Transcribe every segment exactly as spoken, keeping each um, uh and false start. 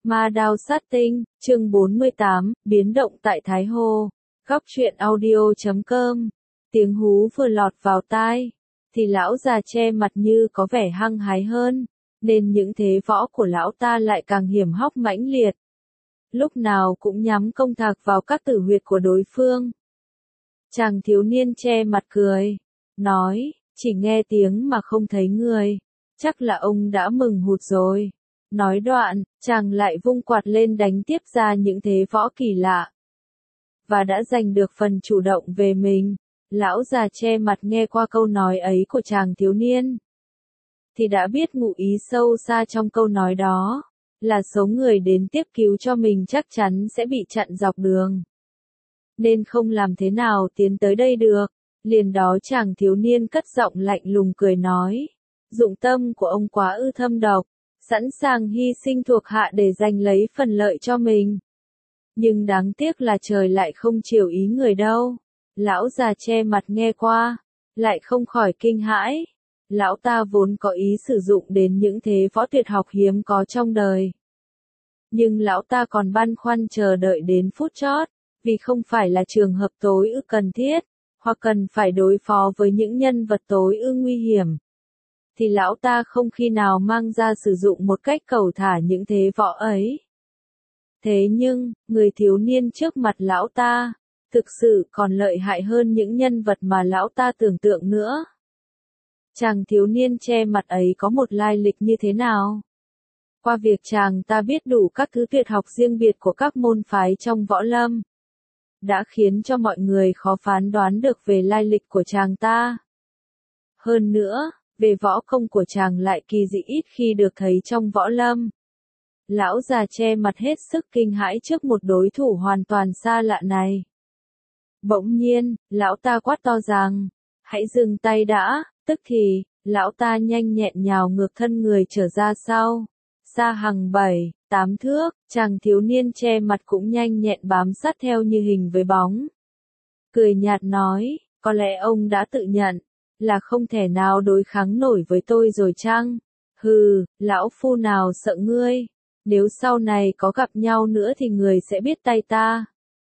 Ma đao sát tinh, chương bốn mươi tám, biến động tại Thái Hồ. Góc truyện audio chấm com. Tiếng hú vừa lọt vào tai, thì lão già che mặt như có vẻ hăng hái hơn, nên những thế võ của lão ta lại càng hiểm hóc mãnh liệt. Lúc nào cũng nhắm công thạc vào các tử huyệt của đối phương. Chàng thiếu niên che mặt cười, nói, chỉ nghe tiếng mà không thấy người, chắc là ông đã mừng hụt rồi. Nói đoạn, chàng lại vung quạt lên đánh tiếp ra những thế võ kỳ lạ. Và đã giành được phần chủ động về mình. Lão già che mặt nghe qua câu nói ấy của chàng thiếu niên, thì đã biết ngụ ý sâu xa trong câu nói đó, là số người đến tiếp cứu cho mình chắc chắn sẽ bị chặn dọc đường. Nên không làm thế nào tiến tới đây được. Liền đó chàng thiếu niên cất giọng lạnh lùng cười nói, dụng tâm của ông quá ư thâm độc, sẵn sàng hy sinh thuộc hạ để giành lấy phần lợi cho mình. Nhưng đáng tiếc là trời lại không chiều ý người đâu. Lão già che mặt nghe qua, lại không khỏi kinh hãi. Lão ta vốn có ý sử dụng đến những thế võ tuyệt học hiếm có trong đời. Nhưng lão ta còn băn khoăn chờ đợi đến phút chót, vì không phải là trường hợp tối ư cần thiết, hoặc cần phải đối phó với những nhân vật tối ư nguy hiểm. Thì lão ta không khi nào mang ra sử dụng một cách cẩu thả những thế võ ấy. Thế nhưng, người thiếu niên trước mặt lão ta, thực sự còn lợi hại hơn những nhân vật mà lão ta tưởng tượng nữa. Chàng thiếu niên che mặt ấy có một lai lịch như thế nào? Qua việc chàng ta biết đủ các thứ tuyệt học riêng biệt của các môn phái trong võ lâm, đã khiến cho mọi người khó phán đoán được về lai lịch của chàng ta. Hơn nữa, về võ công của chàng lại kỳ dị ít khi được thấy trong võ lâm. Lão già che mặt hết sức kinh hãi trước một đối thủ hoàn toàn xa lạ này. Bỗng nhiên, lão ta quát to rằng, hãy dừng tay đã, tức thì, lão ta nhanh nhẹn nhào ngược thân người trở ra sau. Xa hằng bảy, tám thước, chàng thiếu niên che mặt cũng nhanh nhẹn bám sát theo như hình với bóng. Cười nhạt nói, có lẽ ông đã tự nhận, là không thể nào đối kháng nổi với tôi rồi chăng? Hừ, lão phu nào sợ ngươi, nếu sau này có gặp nhau nữa thì người sẽ biết tay ta.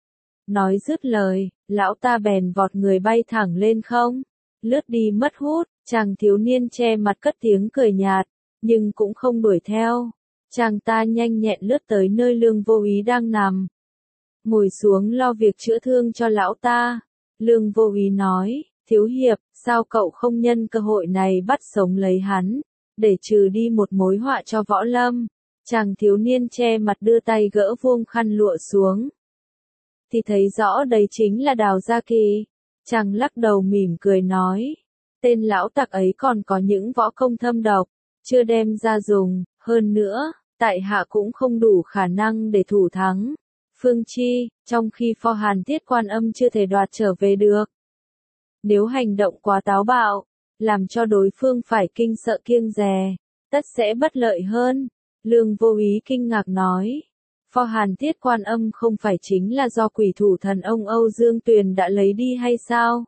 Nói dứt lời, lão ta bèn vọt người bay thẳng lên không, lướt đi mất hút. Chàng thiếu niên che mặt cất tiếng cười nhạt, nhưng cũng không đuổi theo. Chàng ta nhanh nhẹn lướt tới nơi Lương Vô Úy đang nằm, ngồi xuống lo việc chữa thương cho lão ta. Lương Vô Úy nói, thiếu hiệp, sao cậu không nhân cơ hội này bắt sống lấy hắn, để trừ đi một mối họa cho võ lâm? Chàng thiếu niên che mặt đưa tay gỡ vuông khăn lụa xuống, thì thấy rõ đấy chính là Đào Gia Kỳ. Chàng lắc đầu mỉm cười nói, tên lão tặc ấy còn có những võ công thâm độc, chưa đem ra dùng, hơn nữa, tại hạ cũng không đủ khả năng để thủ thắng Phương Chi, trong khi Pho Hàn Thiết Quan Âm chưa thể đoạt trở về được. Nếu hành động quá táo bạo, làm cho đối phương phải kinh sợ kiêng dè, tất sẽ bất lợi hơn. Lương Vô Úy kinh ngạc nói, Pho Hàn Thiết Quan Âm không phải chính là do quỷ thủ thần ông Âu Dương Tuyền đã lấy đi hay sao?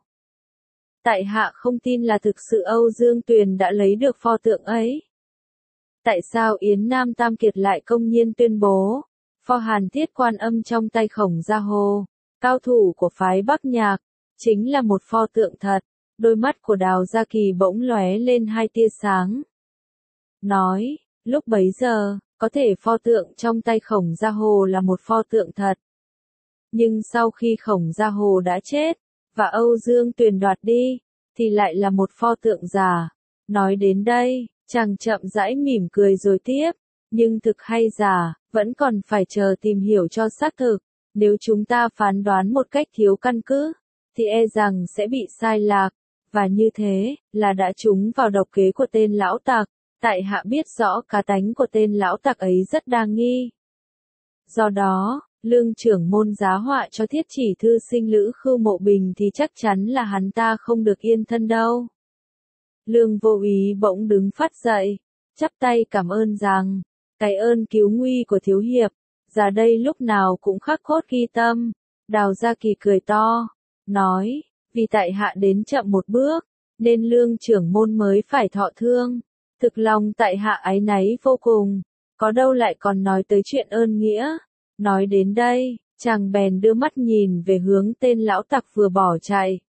Tại hạ không tin là thực sự Âu Dương Tuyền đã lấy được pho tượng ấy. Tại sao Yến Nam Tam Kiệt lại công nhiên tuyên bố, Pho Hàn Thiết Quan Âm trong tay Khổng Gia Hồ, cao thủ của phái Bắc Nhạc, chính là một pho tượng thật? Đôi mắt của Đào Gia Kỳ bỗng lóe lên hai tia sáng. Nói, lúc bấy giờ, có thể pho tượng trong tay Khổng Gia Hồ là một pho tượng thật. Nhưng sau khi Khổng Gia Hồ đã chết, và Âu Dương Tuyền đoạt đi, thì lại là một pho tượng giả. Nói đến đây, chàng chậm rãi mỉm cười rồi tiếp, nhưng thực hay giả, vẫn còn phải chờ tìm hiểu cho xác thực. Nếu chúng ta phán đoán một cách thiếu căn cứ, thì e rằng sẽ bị sai lạc, và như thế, là đã trúng vào độc kế của tên lão tặc. Tại hạ biết rõ cá tánh của tên lão tặc ấy rất đa nghi. Do đó, Lương trưởng môn giá họa cho thiết chỉ thư sinh Lữ Khưu Mộ Bình thì chắc chắn là hắn ta không được yên thân đâu. Lương Vô Úy bỗng đứng phát dậy, chắp tay cảm ơn rằng, cái ơn cứu nguy của thiếu hiệp, ra đây lúc nào cũng khắc cốt ghi tâm. Đào Gia Kỳ cười to, nói, vì tại hạ đến chậm một bước, nên Lương trưởng môn mới phải thọ thương. Thực lòng tại hạ áy náy vô cùng, có đâu lại còn nói tới chuyện ơn nghĩa. Nói đến đây, chàng bèn đưa mắt nhìn về hướng tên lão tặc vừa bỏ chạy.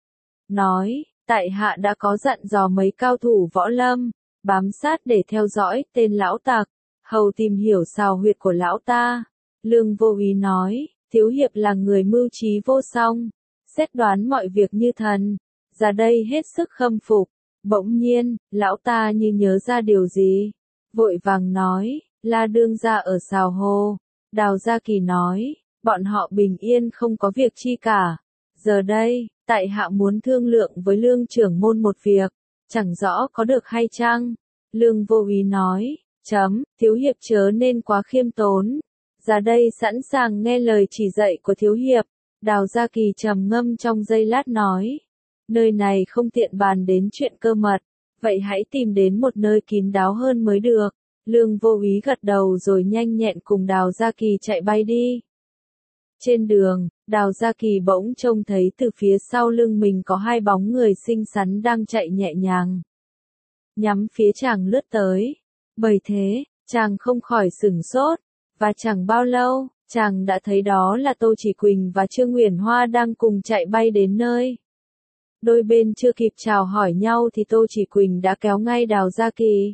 Nói, tại hạ đã có dặn dò mấy cao thủ võ lâm, bám sát để theo dõi tên lão tặc, hầu tìm hiểu xào huyệt của lão ta. Lương Vô Úy nói, thiếu hiệp là người mưu trí vô song, xét đoán mọi việc như thần, ra đây hết sức khâm phục. Bỗng nhiên, lão ta như nhớ ra điều gì, vội vàng nói, La đương gia ở xào hồ. Đào Gia Kỳ nói, bọn họ bình yên không có việc chi cả. Giờ đây, tại hạ muốn thương lượng với Lương trưởng môn một việc, chẳng rõ có được hay chăng? Lương Vô Úy nói, chấm, thiếu hiệp chớ nên quá khiêm tốn. Ra đây sẵn sàng nghe lời chỉ dạy của thiếu hiệp. Đào Gia Kỳ trầm ngâm trong giây lát nói, nơi này không tiện bàn đến chuyện cơ mật, vậy hãy tìm đến một nơi kín đáo hơn mới được. Lương Vô Úy gật đầu rồi nhanh nhẹn cùng Đào Gia Kỳ chạy bay đi. Trên đường, Đào Gia Kỳ bỗng trông thấy từ phía sau lưng mình có hai bóng người xinh xắn đang chạy nhẹ nhàng, nhắm phía chàng lướt tới. Bởi thế, chàng không khỏi sửng sốt, và chẳng bao lâu, chàng đã thấy đó là Tô Chỉ Quỳnh và Trương Uyển Hoa đang cùng chạy bay đến nơi. Đôi bên chưa kịp chào hỏi nhau thì Tô Chỉ Quỳnh đã kéo ngay Đào Gia Kỳ.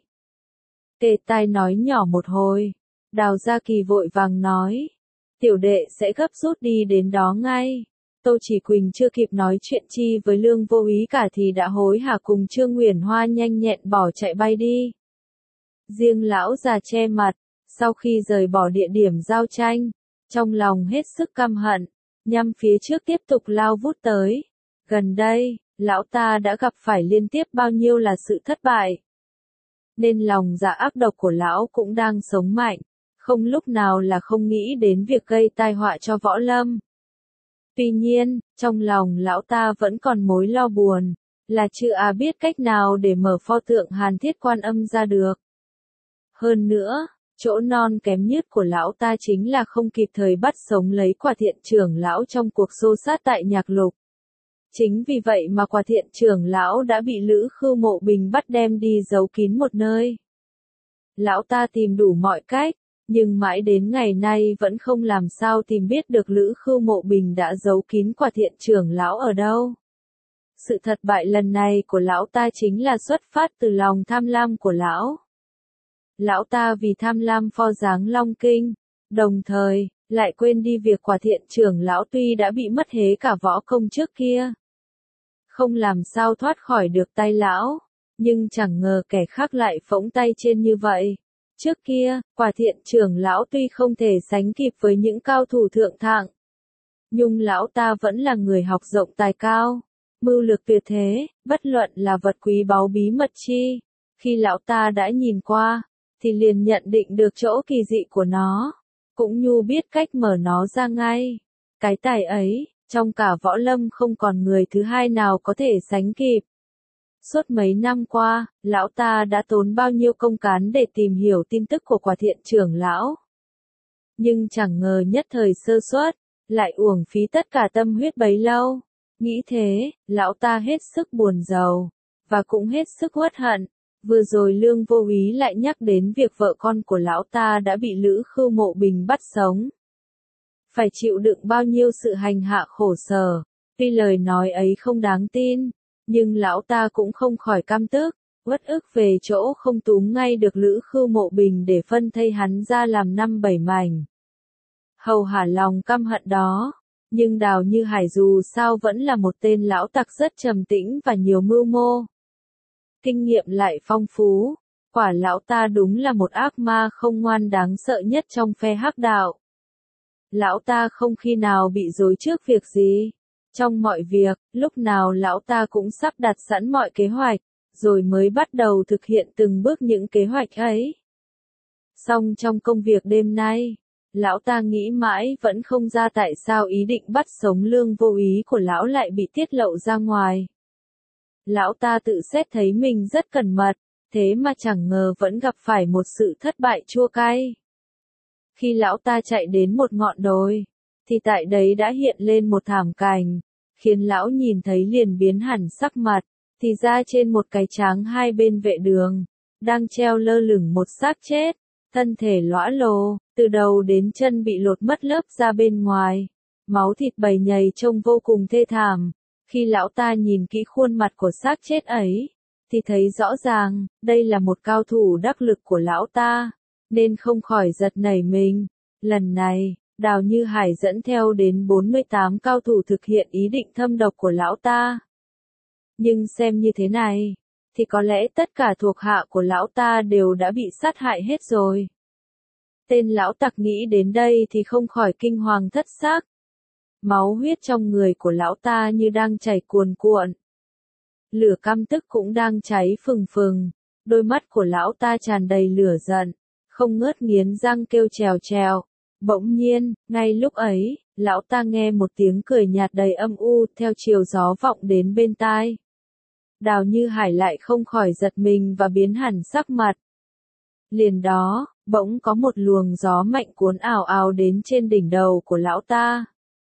Kề tai nói nhỏ một hồi, Đào Gia Kỳ vội vàng nói, tiểu đệ sẽ gấp rút đi đến đó ngay. Tô Chỉ Quỳnh chưa kịp nói chuyện chi với Lương Vô Úy cả thì đã hối hả cùng Trương Uyển Hoa nhanh nhẹn bỏ chạy bay đi. Riêng lão già che mặt, sau khi rời bỏ địa điểm giao tranh, trong lòng hết sức căm hận, nhằm phía trước tiếp tục lao vút tới. Gần đây, lão ta đã gặp phải liên tiếp bao nhiêu là sự thất bại, nên lòng dạ ác độc của lão cũng đang sống mạnh, không lúc nào là không nghĩ đến việc gây tai họa cho võ lâm. Tuy nhiên, trong lòng lão ta vẫn còn mối lo buồn, là chưa à biết cách nào để mở pho tượng Hàn Thiết Quan Âm ra được. Hơn nữa, chỗ non kém nhất của lão ta chính là không kịp thời bắt sống lấy Quả Thiện trưởng lão trong cuộc xô sát tại Nhạc Lục. Chính vì vậy mà Quả Thiện trưởng lão đã bị Lữ Khưu Mộ Bình bắt đem đi giấu kín một nơi. Lão ta tìm đủ mọi cách, nhưng mãi đến ngày nay vẫn không làm sao tìm biết được Lữ Khưu Mộ Bình đã giấu kín Quả Thiện trưởng lão ở đâu. Sự thất bại lần này của lão ta chính là xuất phát từ lòng tham lam của lão. Lão ta vì tham lam pho dáng Long Kinh, đồng thời, lại quên đi việc Quả Thiện trưởng lão tuy đã bị mất hế cả võ công trước kia, không làm sao thoát khỏi được tay lão, nhưng chẳng ngờ kẻ khác lại phóng tay trên như vậy. Trước kia, Quả Thiện trưởng lão tuy không thể sánh kịp với những cao thủ thượng thặng, nhưng lão ta vẫn là người học rộng tài cao, mưu lược tuyệt thế, bất luận là vật quý báu bí mật chi, khi lão ta đã nhìn qua, thì liền nhận định được chỗ kỳ dị của nó, cũng như biết cách mở nó ra ngay. Cái tài ấy, trong cả võ lâm không còn người thứ hai nào có thể sánh kịp. Suốt mấy năm qua, lão ta đã tốn bao nhiêu công cán để tìm hiểu tin tức của Quả Thiện trưởng lão. Nhưng chẳng ngờ nhất thời sơ suất, lại uổng phí tất cả tâm huyết bấy lâu. Nghĩ thế, lão ta hết sức buồn rầu, và cũng hết sức uất hận. Vừa rồi Lương Vô Úy lại nhắc đến việc vợ con của lão ta đã bị Lữ Khưu Mộ Bình bắt sống, phải chịu đựng bao nhiêu sự hành hạ khổ sở. Tuy lời nói ấy không đáng tin, nhưng lão ta cũng không khỏi căm tức, uất ức về chỗ không túm ngay được Lữ Khưu Mộ Bình để phân thây hắn ra làm năm bảy mảnh. Hầu hả lòng căm hận đó, nhưng Đào Như Hải dù sao vẫn là một tên lão tặc rất trầm tĩnh và nhiều mưu mô. Kinh nghiệm lại phong phú, quả lão ta đúng là một ác ma không ngoan đáng sợ nhất trong phe hắc đạo. Lão ta không khi nào bị dối trước việc gì. Trong mọi việc, lúc nào lão ta cũng sắp đặt sẵn mọi kế hoạch, rồi mới bắt đầu thực hiện từng bước những kế hoạch ấy. Song trong công việc đêm nay, lão ta nghĩ mãi vẫn không ra tại sao ý định bắt sống Lương Vô Úy của lão lại bị tiết lộ ra ngoài. Lão ta tự xét thấy mình rất cẩn mật, thế mà chẳng ngờ vẫn gặp phải một sự thất bại chua cay. Khi lão ta chạy đến một ngọn đồi, thì tại đấy đã hiện lên một thảm cảnh, khiến lão nhìn thấy liền biến hẳn sắc mặt, thì ra trên một cái tráng hai bên vệ đường, đang treo lơ lửng một xác chết. thân thể lõa lồ, từ đầu đến chân bị lột mất lớp da bên ngoài, máu thịt bầy nhầy trông vô cùng thê thảm. Khi lão ta nhìn kỹ khuôn mặt của xác chết ấy, thì thấy rõ ràng, đây là một cao thủ đắc lực của lão ta, nên không khỏi giật nảy mình. Lần này, Đào Như Hải dẫn theo đến bốn mươi tám cao thủ thực hiện ý định thâm độc của lão ta. Nhưng xem như thế này, thì có lẽ tất cả thuộc hạ của lão ta đều đã bị sát hại hết rồi. Tên lão tặc nghĩ đến đây thì không khỏi kinh hoàng thất xác. Máu huyết trong người của lão ta như đang chảy cuồn cuộn. Lửa căm tức cũng đang cháy phừng phừng, đôi mắt của lão ta tràn đầy lửa giận, không ngớt nghiến răng kêu trèo trèo. Bỗng nhiên, ngay lúc ấy, lão ta nghe một tiếng cười nhạt đầy âm u theo chiều gió vọng đến bên tai. Đào Như Hải lại không khỏi giật mình và biến hẳn sắc mặt. Liền đó, bỗng có một luồng gió mạnh cuốn ào ào đến trên đỉnh đầu của lão ta.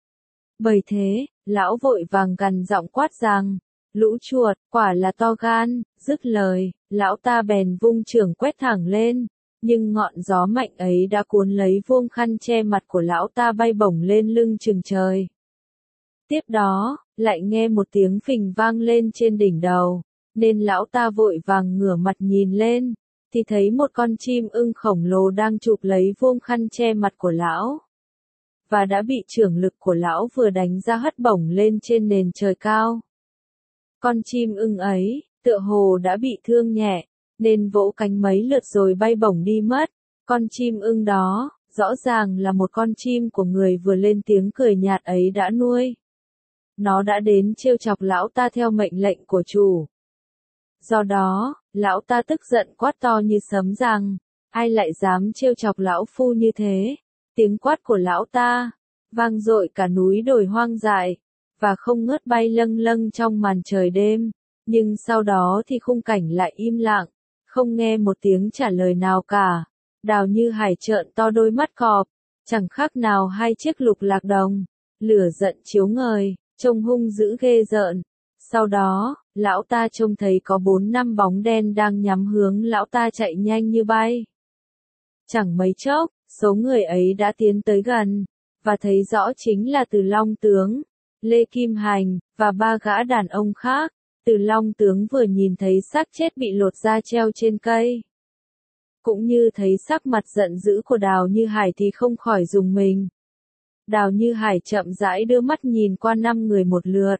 Bởi thế, lão vội vàng gằn giọng quát rằng, lũ chuột, quả là to gan. Dứt lời, lão ta bèn vung chưởng quét thẳng lên, nhưng ngọn gió mạnh ấy đã cuốn lấy vuông khăn che mặt của lão ta bay bổng lên lưng chừng trời. Tiếp đó, lại nghe một tiếng phình vang lên trên đỉnh đầu, nên lão ta vội vàng ngửa mặt nhìn lên, thì thấy một con chim ưng khổng lồ đang chụp lấy vuông khăn che mặt của lão, và đã bị chưởng lực của lão vừa đánh ra hất bổng lên trên nền trời cao. Con chim ưng ấy, tựa hồ đã bị thương nhẹ, nên vỗ cánh mấy lượt rồi bay bổng đi mất. Con chim ưng đó, rõ ràng là một con chim của người vừa lên tiếng cười nhạt ấy đã nuôi. Nó đã đến trêu chọc lão ta theo mệnh lệnh của chủ. Do đó, lão ta tức giận quát to như sấm rằng, ai lại dám trêu chọc lão phu như thế? Tiếng quát của lão ta vang dội cả núi đồi hoang dại, và không ngớt bay lâng lâng trong màn trời đêm. Nhưng sau đó thì khung cảnh lại im lặng, không nghe một tiếng trả lời nào cả. Đào Như Hải trợn to đôi mắt cọp, chẳng khác nào hai chiếc lục lạc đồng, lửa giận chiếu ngời, trông hung dữ ghê rợn. Sau đó, lão ta trông thấy có bốn năm bóng đen đang nhắm hướng lão ta chạy nhanh như bay. Chẳng mấy chốc, số người ấy đã tiến tới gần, và thấy rõ chính là Từ Long Tướng, Lê Kim Hành, và ba gã đàn ông khác. Từ Long Tướng vừa nhìn thấy xác chết bị lột da treo trên cây, cũng như thấy sắc mặt giận dữ của Đào Như Hải thì không khỏi rùng mình. Đào Như Hải chậm rãi đưa mắt nhìn qua năm người một lượt.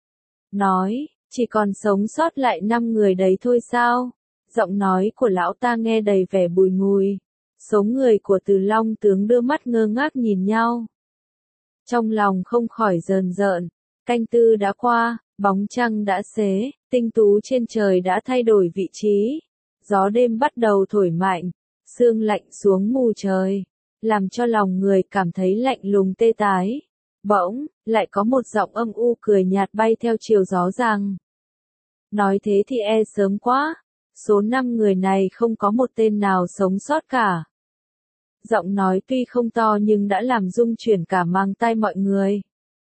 Nói, chỉ còn sống sót lại năm người đấy thôi sao? Giọng nói của lão ta nghe đầy vẻ bùi ngùi. Số người của Từ Long Tướng đưa mắt ngơ ngác nhìn nhau. Trong lòng không khỏi rờn rợn, canh tư đã qua, bóng trăng đã xế, tinh tú trên trời đã thay đổi vị trí. Gió đêm bắt đầu thổi mạnh, sương lạnh xuống mù trời, làm cho lòng người cảm thấy lạnh lùng tê tái. Bỗng, lại có một giọng âm u cười nhạt bay theo chiều gió rằng, nói thế thì e sớm quá, số năm người này không có một tên nào sống sót cả. Giọng nói tuy không to nhưng đã làm rung chuyển cả mang tai mọi người.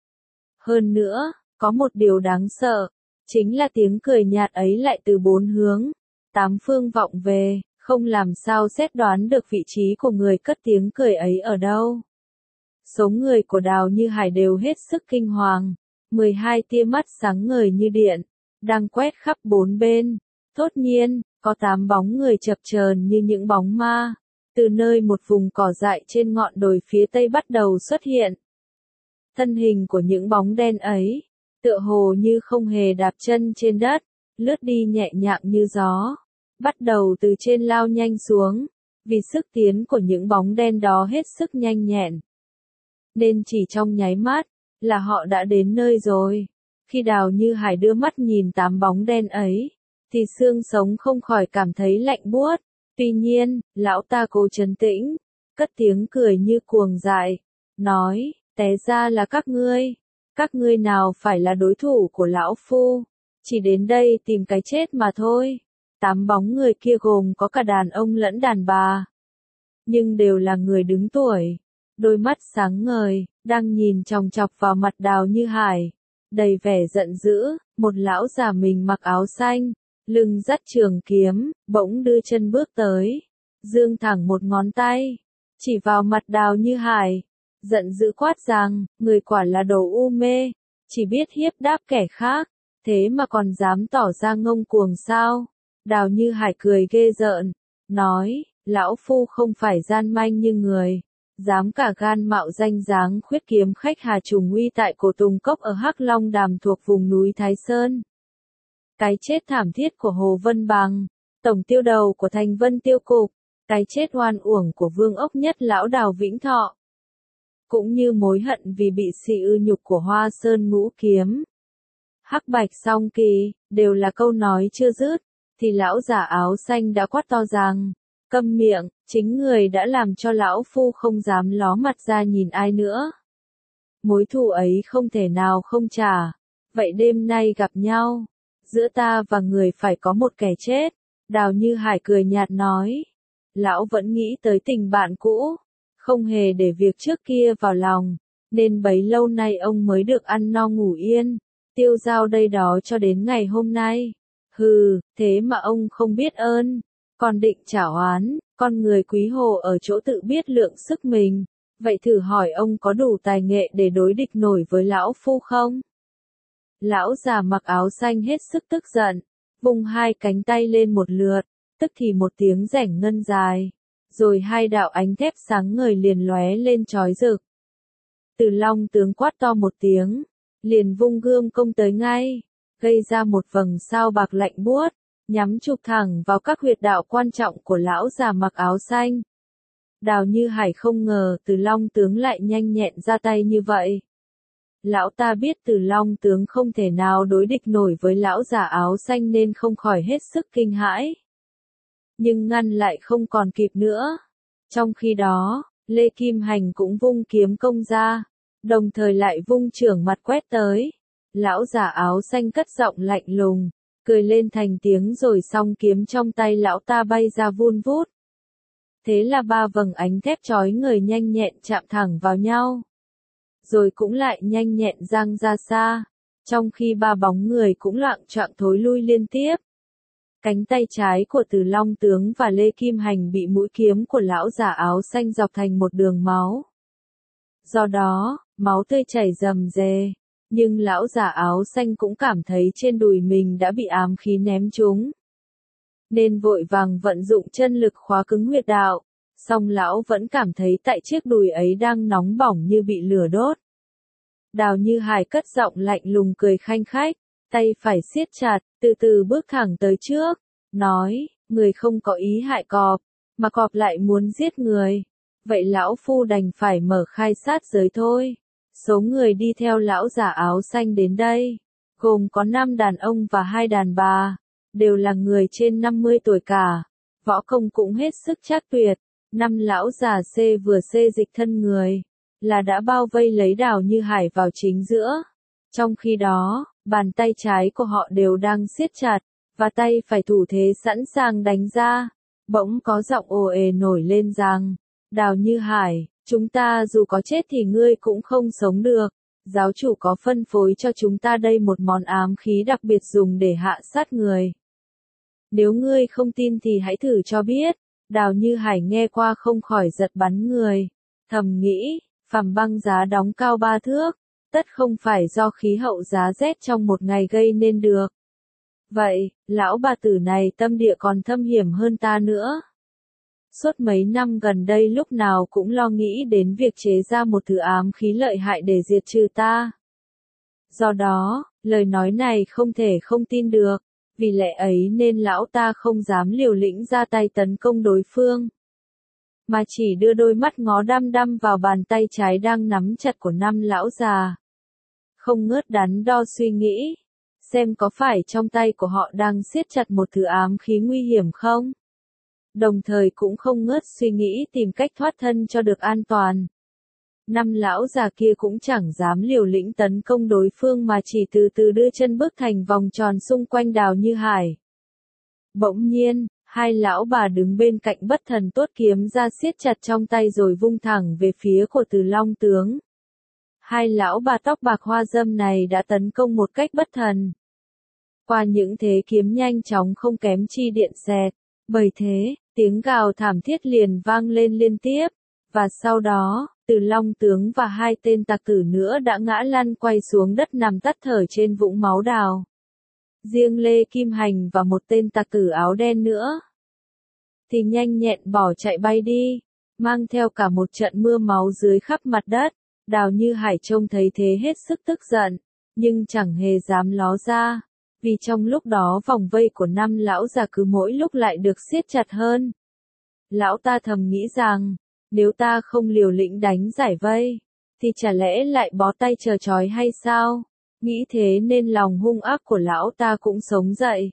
Hơn nữa, có một điều đáng sợ, chính là tiếng cười nhạt ấy lại từ bốn hướng, tám phương vọng về, không làm sao xét đoán được vị trí của người cất tiếng cười ấy ở đâu. Số người của Đào Như Hải đều hết sức kinh hoàng, mười hai tia mắt sáng ngời như điện, đang quét khắp bốn bên. Thốt nhiên, có tám bóng người chập chờn như những bóng ma, từ nơi một vùng cỏ dại trên ngọn đồi phía tây bắt đầu xuất hiện. Thân hình của những bóng đen ấy, tựa hồ như không hề đạp chân trên đất, lướt đi nhẹ nhàng như gió, bắt đầu từ trên lao nhanh xuống, vì sức tiến của những bóng đen đó hết sức nhanh nhẹn. Nên chỉ trong nháy mắt, là họ đã đến nơi rồi. Khi Đào Như Hải đưa mắt nhìn tám bóng đen ấy, thì xương sống không khỏi cảm thấy lạnh buốt. Tuy nhiên, lão ta cố trấn tĩnh, cất tiếng cười như cuồng dại, nói, té ra là các ngươi, các ngươi nào phải là đối thủ của lão phu, chỉ đến đây tìm cái chết mà thôi. Tám bóng người kia gồm có cả đàn ông lẫn đàn bà, nhưng đều là người đứng tuổi, đôi mắt sáng ngời, đang nhìn chòng chọc vào mặt Đào Như Hải, đầy vẻ giận dữ. Một lão già mình mặc áo xanh, lưng dắt trường kiếm, bỗng đưa chân bước tới, dương thẳng một ngón tay, chỉ vào mặt Đào Như Hải, giận dữ quát rằng, người quả là đồ u mê, chỉ biết hiếp đáp kẻ khác, thế mà còn dám tỏ ra ngông cuồng sao? Đào Như Hải cười ghê rợn, nói, lão phu không phải gian manh như người, dám cả gan mạo danh dáng khuyết kiếm khách Hà Trùng Uy tại Cổ Tùng Cốc ở Hắc Long Đàm thuộc vùng núi Thái Sơn. Cái chết thảm thiết của Hồ Vân Bằng, tổng tiêu đầu của Thành Vân Tiêu Cục, cái chết oan uổng của Vương Ốc Nhất lão Đào Vĩnh Thọ, cũng như mối hận vì bị sỉ ư nhục của Hoa Sơn Ngũ Kiếm, Hắc Bạch Song Kỳ, đều là câu nói chưa dứt, thì lão giả áo xanh đã quát to rằng, câm miệng, chính người đã làm cho lão phu không dám ló mặt ra nhìn ai nữa. Mối thù ấy không thể nào không trả, vậy đêm nay gặp nhau, giữa ta và người phải có một kẻ chết. Đào Như Hải cười nhạt nói, lão vẫn nghĩ tới tình bạn cũ, không hề để việc trước kia vào lòng, nên bấy lâu nay ông mới được ăn no ngủ yên, tiêu dao đây đó cho đến ngày hôm nay. Hừ, thế mà ông không biết ơn, còn định trả oán, con người quý hồ ở chỗ tự biết lượng sức mình, vậy thử hỏi ông có đủ tài nghệ để đối địch nổi với lão phu không? Lão già mặc áo xanh hết sức tức giận, vung hai cánh tay lên một lượt, tức thì một tiếng rẻng ngân dài, rồi hai đạo ánh thép sáng ngời liền lóe lên chói rực. Từ Long tướng quát to một tiếng, liền vung gươm công tới ngay, gây ra một vầng sao bạc lạnh buốt, nhắm chụp thẳng vào các huyệt đạo quan trọng của lão già mặc áo xanh. Đào Như Hải không ngờ Từ Long tướng lại nhanh nhẹn ra tay như vậy. Lão ta biết Từ Long tướng không thể nào đối địch nổi với lão già áo xanh nên không khỏi hết sức kinh hãi. Nhưng ngăn lại không còn kịp nữa. Trong khi đó, Lê Kim Hành cũng vung kiếm công ra, đồng thời lại vung chưởng mặt quét tới. Lão già áo xanh cất giọng lạnh lùng, cười lên thành tiếng rồi song kiếm trong tay lão ta bay ra vun vút. Thế là ba vầng ánh thép chói người nhanh nhẹn chạm thẳng vào nhau, rồi cũng lại nhanh nhẹn giang ra xa, trong khi ba bóng người cũng loạng choạng thối lui liên tiếp. Cánh tay trái của Từ Long tướng và Lê Kim Hành bị mũi kiếm của lão già áo xanh dọc thành một đường máu. Do đó, máu tươi chảy rầm rề, nhưng lão già áo xanh cũng cảm thấy trên đùi mình đã bị ám khí ném trúng, nên vội vàng vận dụng chân lực khóa cứng huyệt đạo, song lão vẫn cảm thấy tại chiếc đùi ấy đang nóng bỏng như bị lửa đốt. Đào Như Hải cất giọng lạnh lùng cười khanh khách, tay phải siết chặt, từ từ bước thẳng tới trước, nói, người không có ý hại cọp, mà cọp lại muốn giết người, vậy lão phu đành phải mở khai sát giới thôi. Số người đi theo lão già áo xanh đến đây, gồm có năm đàn ông và hai đàn bà, đều là người trên năm mươi tuổi cả, võ công cũng hết sức trác tuyệt. Năm lão già xê vừa xê dịch thân người, là đã bao vây lấy Đào Như Hải vào chính giữa. Trong khi đó, bàn tay trái của họ đều đang siết chặt, và tay phải thủ thế sẵn sàng đánh ra. Bỗng có giọng ồ ề nổi lên rằng, Đào Như Hải, chúng ta dù có chết thì ngươi cũng không sống được. Giáo chủ có phân phối cho chúng ta đây một món ám khí đặc biệt dùng để hạ sát người. Nếu ngươi không tin thì hãy thử cho biết. Đào Như Hải nghe qua không khỏi giật bắn người, thầm nghĩ, phàm băng giá đóng cao ba thước, tất không phải do khí hậu giá rét trong một ngày gây nên được. Vậy, lão bà tử này tâm địa còn thâm hiểm hơn ta nữa. Suốt mấy năm gần đây lúc nào cũng lo nghĩ đến việc chế ra một thứ ám khí lợi hại để diệt trừ ta. Do đó, lời nói này không thể không tin được. Vì lẽ ấy nên lão ta không dám liều lĩnh ra tay tấn công đối phương, mà chỉ đưa đôi mắt ngó đăm đăm vào bàn tay trái đang nắm chặt của năm lão già. Không ngớt đắn đo suy nghĩ, xem có phải trong tay của họ đang siết chặt một thứ ám khí nguy hiểm không? Đồng thời cũng không ngớt suy nghĩ tìm cách thoát thân cho được an toàn. Năm lão già kia cũng chẳng dám liều lĩnh tấn công đối phương mà chỉ từ từ đưa chân bước thành vòng tròn xung quanh Đào Như Hải. Bỗng nhiên, hai lão bà đứng bên cạnh bất thần tuốt kiếm ra siết chặt trong tay rồi vung thẳng về phía của Từ Long tướng. Hai lão bà tóc bạc hoa râm này đã tấn công một cách bất thần. Qua những thế kiếm nhanh chóng không kém chi điện xẹt, bởi thế, Tiếng gào thảm thiết liền vang lên liên tiếp, và sau đó, Từ Long tướng và hai tên tặc tử nữa đã ngã lăn quay xuống đất nằm tắt thở trên vũng máu đào. Riêng Lê Kim Hành và một tên tặc tử áo đen nữa thì nhanh nhẹn bỏ chạy bay đi, mang theo cả một trận mưa máu dưới khắp mặt đất. Đào Như Hải trông thấy thế hết sức tức giận, nhưng chẳng hề dám ló ra, vì trong lúc đó vòng vây của năm lão già cứ mỗi lúc lại được siết chặt hơn. Lão ta thầm nghĩ rằng, nếu ta không liều lĩnh đánh giải vây, thì chả lẽ lại bó tay chờ trói hay sao? Nghĩ thế nên lòng hung ác của lão ta cũng sống dậy.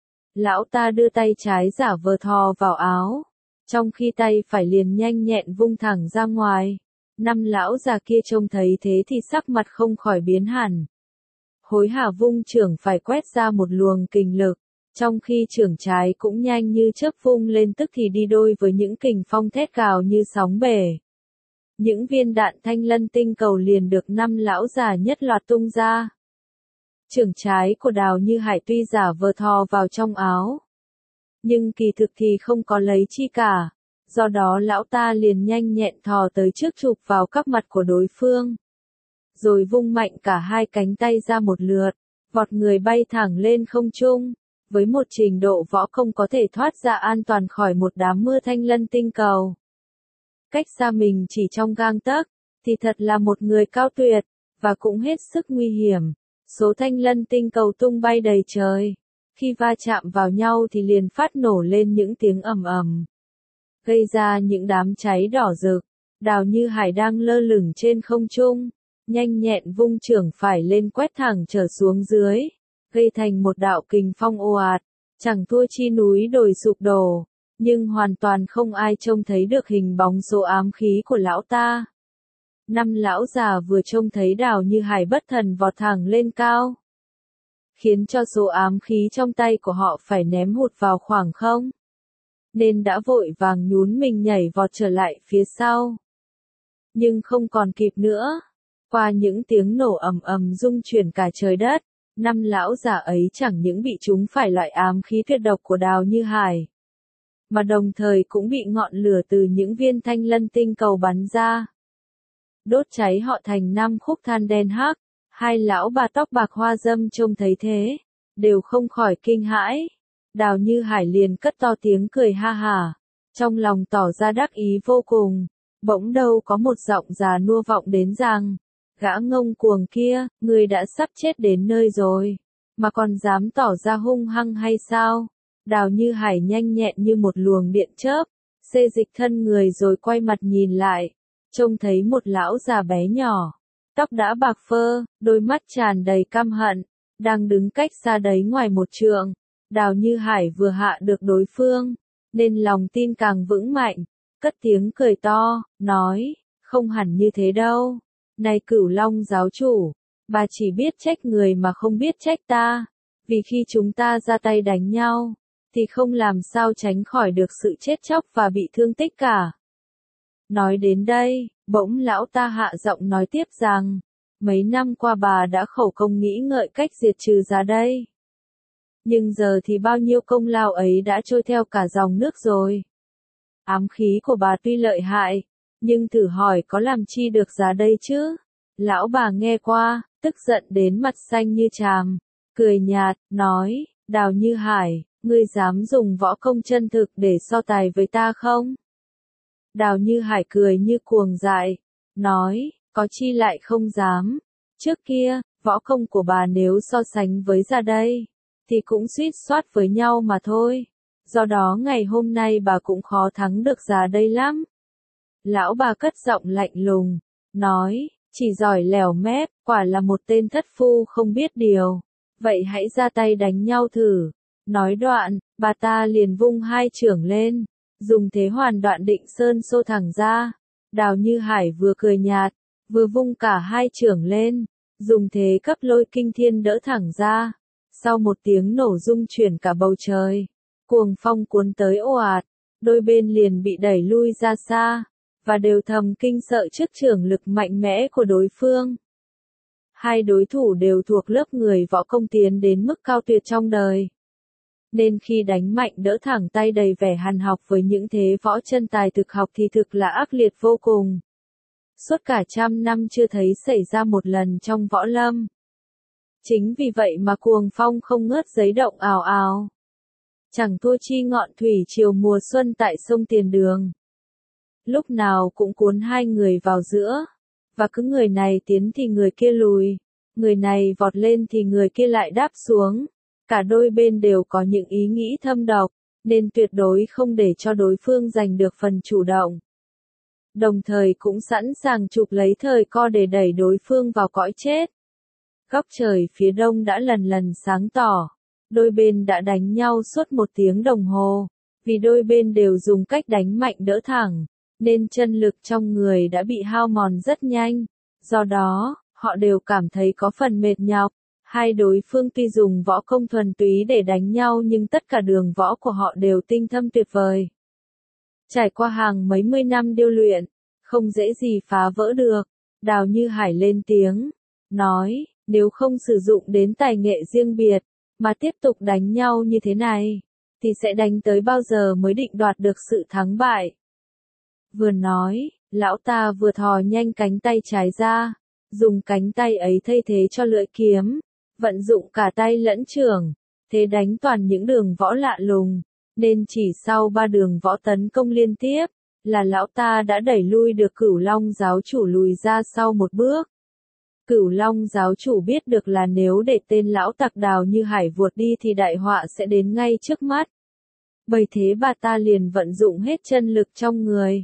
Lão ta đưa tay trái giả vờ thò vào áo, trong khi tay phải liền nhanh nhẹn vung thẳng ra ngoài. Năm lão già kia trông thấy thế thì sắc mặt không khỏi biến hẳn. Hối hả vung chưởng phải quét ra một luồng kình lực, trong khi chưởng trái cũng nhanh như chớp vung lên tức thì đi đôi với những kình phong thét gào như sóng bể. Những viên đạn thanh lân tinh cầu liền được năm lão già nhất loạt tung ra. Chưởng trái của Đào Như Hải tuy giả vờ thò vào trong áo, nhưng kỳ thực thì không có lấy chi cả. Do đó lão ta liền nhanh nhẹn thò tới trước chụp vào các mặt của đối phương. Rồi vung mạnh cả hai cánh tay ra một lượt, vọt người bay thẳng lên không trung, với một trình độ võ công có thể thoát ra an toàn khỏi một đám mưa thanh lân tinh cầu. Cách xa mình chỉ trong gang tấc, thì thật là một người cao tuyệt, và cũng hết sức nguy hiểm. Số thanh lân tinh cầu tung bay đầy trời, khi va chạm vào nhau thì liền phát nổ lên những tiếng ầm ầm, gây ra những đám cháy đỏ rực. Đào Như Hải đang lơ lửng trên không trung, nhanh nhẹn vung chưởng phải lên quét thẳng trở xuống dưới, gây thành một đạo kình phong ồ ạt, chẳng thua chi núi đồi sụp đổ, nhưng hoàn toàn không ai trông thấy được hình bóng số ám khí của lão ta. Năm lão già vừa trông thấy Đào Như Hải bất thần vọt thẳng lên cao, khiến cho số ám khí trong tay của họ phải ném hụt vào khoảng không, nên đã vội vàng nhún mình nhảy vọt trở lại phía sau. Nhưng không còn kịp nữa, qua những tiếng nổ ầm ầm rung chuyển cả trời đất, năm lão già ấy chẳng những bị trúng phải loại ám khí tuyệt độc của Đào Như Hải, mà đồng thời cũng bị ngọn lửa từ những viên thanh lân tinh cầu bắn ra, đốt cháy họ thành năm khúc than đen hắc. Hai lão bà tóc bạc hoa râm trông thấy thế, đều không khỏi kinh hãi. Đào Như Hải liền cất to tiếng cười ha hả, trong lòng tỏ ra đắc ý vô cùng. Bỗng đâu có một giọng già nua vọng đến rằng, gã ngông cuồng kia, người đã sắp chết đến nơi rồi, mà còn dám tỏ ra hung hăng hay sao? Đào Như Hải nhanh nhẹn như một luồng điện chớp, xê dịch thân người rồi quay mặt nhìn lại, trông thấy một lão già bé nhỏ, tóc đã bạc phơ, đôi mắt tràn đầy căm hận, đang đứng cách xa đấy ngoài một trượng. Đào Như Hải vừa hạ được đối phương, nên lòng tin càng vững mạnh, cất tiếng cười to, nói, không hẳn như thế đâu. Này Cửu Long giáo chủ, bà chỉ biết trách người mà không biết trách ta, vì khi chúng ta ra tay đánh nhau, thì không làm sao tránh khỏi được sự chết chóc và bị thương tích cả. Nói đến đây, bỗng lão ta hạ giọng nói tiếp rằng, mấy năm qua bà đã khẩu công nghĩ ngợi cách diệt trừ ra đây. Nhưng giờ thì bao nhiêu công lao ấy đã trôi theo cả dòng nước rồi. Ám khí của bà tuy lợi hại, nhưng thử hỏi có làm chi được giá đây chứ? Lão bà nghe qua, tức giận đến mặt xanh như tràm, cười nhạt, nói, Đào Như Hải, ngươi dám dùng võ công chân thực để so tài với ta không? Đào Như Hải cười như cuồng dại, nói, có chi lại không dám. Trước kia, võ công của bà nếu so sánh với ra đây, thì cũng suýt soát với nhau mà thôi. Do đó ngày hôm nay bà cũng khó thắng được ra đây lắm. Lão bà cất giọng lạnh lùng, nói, chỉ giỏi lèo mép, quả là một tên thất phu không biết điều. Vậy hãy ra tay đánh nhau thử. Nói đoạn, bà ta liền vung hai chưởng lên, dùng thế hoàn đoạn định sơn xô thẳng ra. Đào Như Hải vừa cười nhạt, vừa vung cả hai chưởng lên, dùng thế cấp lôi kinh thiên đỡ thẳng ra. Sau một tiếng nổ rung chuyển cả bầu trời, cuồng phong cuốn tới ồ ạt, đôi bên liền bị đẩy lui ra xa, và đều thầm kinh sợ trước chưởng lực mạnh mẽ của đối phương. Hai đối thủ đều thuộc lớp người võ công tiến đến mức cao tuyệt trong đời. nên khi đánh mạnh đỡ thẳng tay đầy vẻ hàn học với những thế võ chân tài thực học thì thực là ác liệt vô cùng. Suốt cả trăm năm chưa thấy xảy ra một lần trong võ lâm. Chính vì vậy mà cuồng phong không ngớt giấy động ào ào. Chẳng thua chi ngọn thủy triều mùa xuân tại sông Tiền Đường. Lúc nào cũng cuốn hai người vào giữa, và cứ người này tiến thì người kia lùi, người này vọt lên thì người kia lại đáp xuống. Cả đôi bên đều có những ý nghĩ thâm độc, nên tuyệt đối không để cho đối phương giành được phần chủ động. Đồng thời cũng sẵn sàng chụp lấy thời co để đẩy đối phương vào cõi chết. Góc trời phía đông đã lần lần sáng tỏ, đôi bên đã đánh nhau suốt một tiếng đồng hồ, vì đôi bên đều dùng cách đánh mạnh đỡ thẳng, nên chân lực trong người đã bị hao mòn rất nhanh, do đó, họ đều cảm thấy có phần mệt nhọc. Hai đối phương tuy dùng võ công thuần túy để đánh nhau nhưng tất cả đường võ của họ đều tinh thâm tuyệt vời. Trải qua hàng mấy mươi năm điêu luyện, không dễ gì phá vỡ được. Đào Như Hải lên tiếng, nói, nếu không sử dụng đến tài nghệ riêng biệt, mà tiếp tục đánh nhau như thế này, thì sẽ đánh tới bao giờ mới định đoạt được sự thắng bại. Vừa nói, lão ta vừa thò nhanh cánh tay trái ra, dùng cánh tay ấy thay thế cho lưỡi kiếm. Vận dụng cả tay lẫn chưởng, thế đánh toàn những đường võ lạ lùng, nên chỉ sau ba đường võ tấn công liên tiếp, là lão ta đã đẩy lui được Cửu Long giáo chủ lùi ra sau một bước. Cửu Long giáo chủ biết được là nếu để tên lão tặc Đào Như Hải vụt đi thì đại họa sẽ đến ngay trước mắt. Bởi thế bà ta liền vận dụng hết chân lực trong người.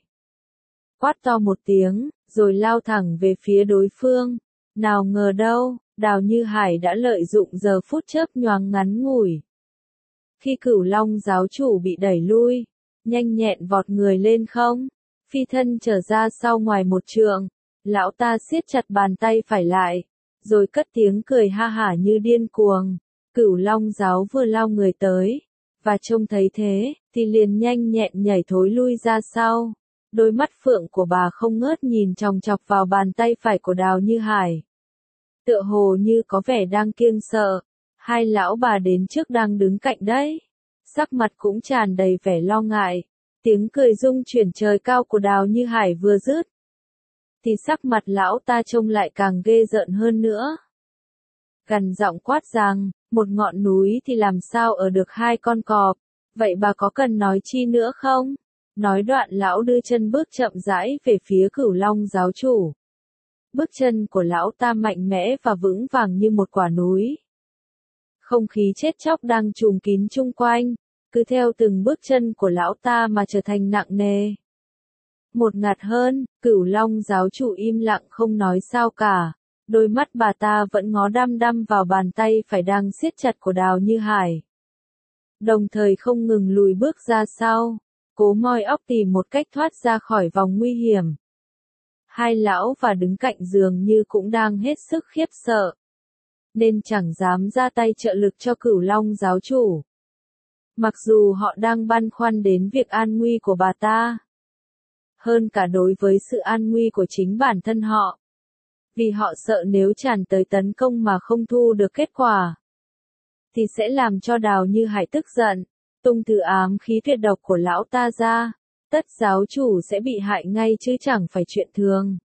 Quát to một tiếng, rồi lao thẳng về phía đối phương. Nào ngờ đâu, Đào Như Hải đã lợi dụng giờ phút chớp nhoáng ngắn ngủi. Khi Cửu Long giáo chủ bị đẩy lui, nhanh nhẹn vọt người lên không, phi thân trở ra sau ngoài một trượng, lão ta siết chặt bàn tay phải lại, rồi cất tiếng cười ha hả như điên cuồng. Cửu Long giáo vừa lao người tới, và trông thấy thế, thì liền nhanh nhẹn nhảy thối lui ra sau. Đôi mắt phượng của bà không ngớt nhìn chòng chọc vào bàn tay phải của Đào Như Hải. Tựa hồ như có vẻ đang kiêng sợ, hai lão bà đến trước đang đứng cạnh đấy. Sắc mặt cũng tràn đầy vẻ lo ngại, tiếng cười rung chuyển trời cao của Đào Như Hải vừa dứt. Thì sắc mặt lão ta trông lại càng ghê rợn hơn nữa. Gằn giọng quát rằng, một ngọn núi thì làm sao ở được hai con cọp, vậy bà có cần nói chi nữa không? Nói đoạn lão đưa chân bước chậm rãi về phía Cửu Long giáo chủ. Bước chân của lão ta mạnh mẽ và vững vàng như một quả núi. Không khí chết chóc đang trùm kín chung quanh, cứ theo từng bước chân của lão ta mà trở thành nặng nề. Một ngạt hơn, Cửu Long giáo chủ im lặng không nói sao cả, đôi mắt bà ta vẫn ngó đăm đăm vào bàn tay phải đang siết chặt của Đào Như Hải. Đồng thời không ngừng lùi bước ra sau, cố moi óc tìm một cách thoát ra khỏi vòng nguy hiểm. Hai lão và đứng cạnh giường như cũng đang hết sức khiếp sợ, nên chẳng dám ra tay trợ lực cho Cửu Long giáo chủ. Mặc dù họ đang băn khoăn đến việc an nguy của bà ta, hơn cả đối với sự an nguy của chính bản thân họ. Vì họ sợ nếu tràn tới tấn công mà không thu được kết quả, thì sẽ làm cho Đào Như Hải tức giận, tung thứ ám khí tuyệt độc của lão ta ra, tất giáo chủ sẽ bị hại ngay chứ chẳng phải chuyện thường.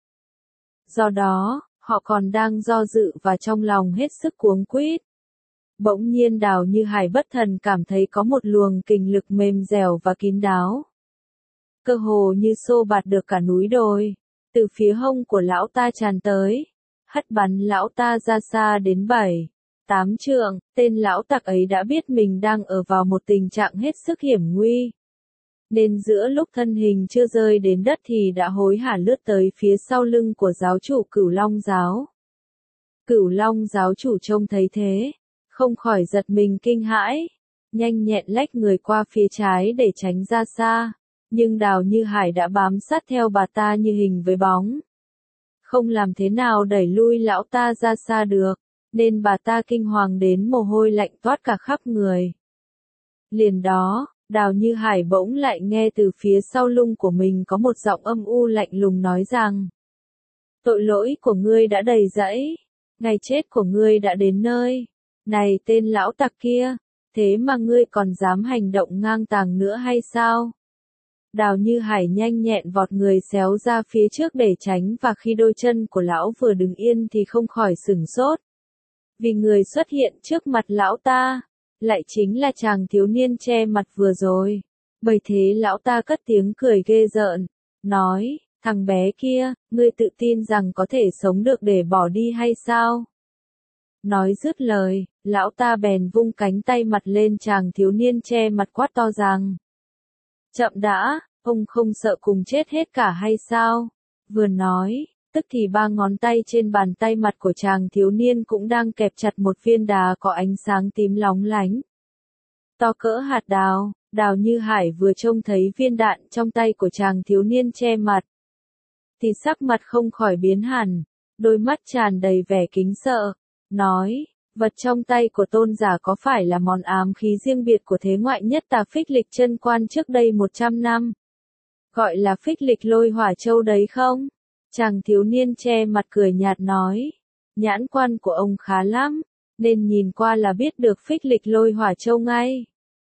Do đó, họ còn đang do dự và trong lòng hết sức cuống quýt. Bỗng nhiên Đào Như Hải bất thần cảm thấy có một luồng kình lực mềm dẻo và kín đáo, cơ hồ như xô bạt được cả núi đồi, từ phía hông của lão ta tràn tới, hất bắn lão ta ra xa đến bảy, tám trượng. Tên lão tặc ấy đã biết mình đang ở vào một tình trạng hết sức hiểm nguy, nên giữa lúc thân hình chưa rơi đến đất thì đã hối hả lướt tới phía sau lưng của giáo chủ Cửu Long giáo. Cửu Long giáo chủ trông thấy thế, không khỏi giật mình kinh hãi, nhanh nhẹn lách người qua phía trái để tránh ra xa, nhưng Đào Như Hải đã bám sát theo bà ta như hình với bóng. Không làm thế nào đẩy lui lão ta ra xa được, nên bà ta kinh hoàng đến mồ hôi lạnh toát cả khắp người. Liền đó, Đào Như Hải bỗng lại nghe từ phía sau lưng của mình có một giọng âm u lạnh lùng nói rằng: tội lỗi của ngươi đã đầy dẫy, ngày chết của ngươi đã đến nơi. Này tên lão tặc kia, thế mà ngươi còn dám hành động ngang tàng nữa hay sao? Đào Như Hải nhanh nhẹn vọt người xéo ra phía trước để tránh và khi đôi chân của lão vừa đứng yên thì không khỏi sửng sốt. Vì người xuất hiện trước mặt lão ta, lại chính là chàng thiếu niên che mặt vừa rồi. Bởi thế lão ta cất tiếng cười ghê rợn, nói, thằng bé kia, ngươi tự tin rằng có thể sống được để bỏ đi hay sao? Nói dứt lời, lão ta bèn vung cánh tay mặt lên chàng thiếu niên che mặt quát to rằng. Chậm đã, ông không sợ cùng chết hết cả hay sao? Vừa nói, tức thì ba ngón tay trên bàn tay mặt của chàng thiếu niên cũng đang kẹp chặt một viên đá có ánh sáng tím lóng lánh. To cỡ hạt đào, Đào Như Hải vừa trông thấy viên đạn trong tay của chàng thiếu niên che mặt. Thì sắc mặt không khỏi biến hẳn, đôi mắt tràn đầy vẻ kính sợ, nói, vật trong tay của tôn giả có phải là món ám khí riêng biệt của thế ngoại nhất tà Phích Lịch Chân Quan trước đây một trăm năm? Gọi là Phích Lịch Lôi Hỏa Châu đấy không? Chàng thiếu niên che mặt cười nhạt nói, nhãn quan của ông khá lắm, nên nhìn qua là biết được Phích Lịch Lôi Hỏa Châu ngay.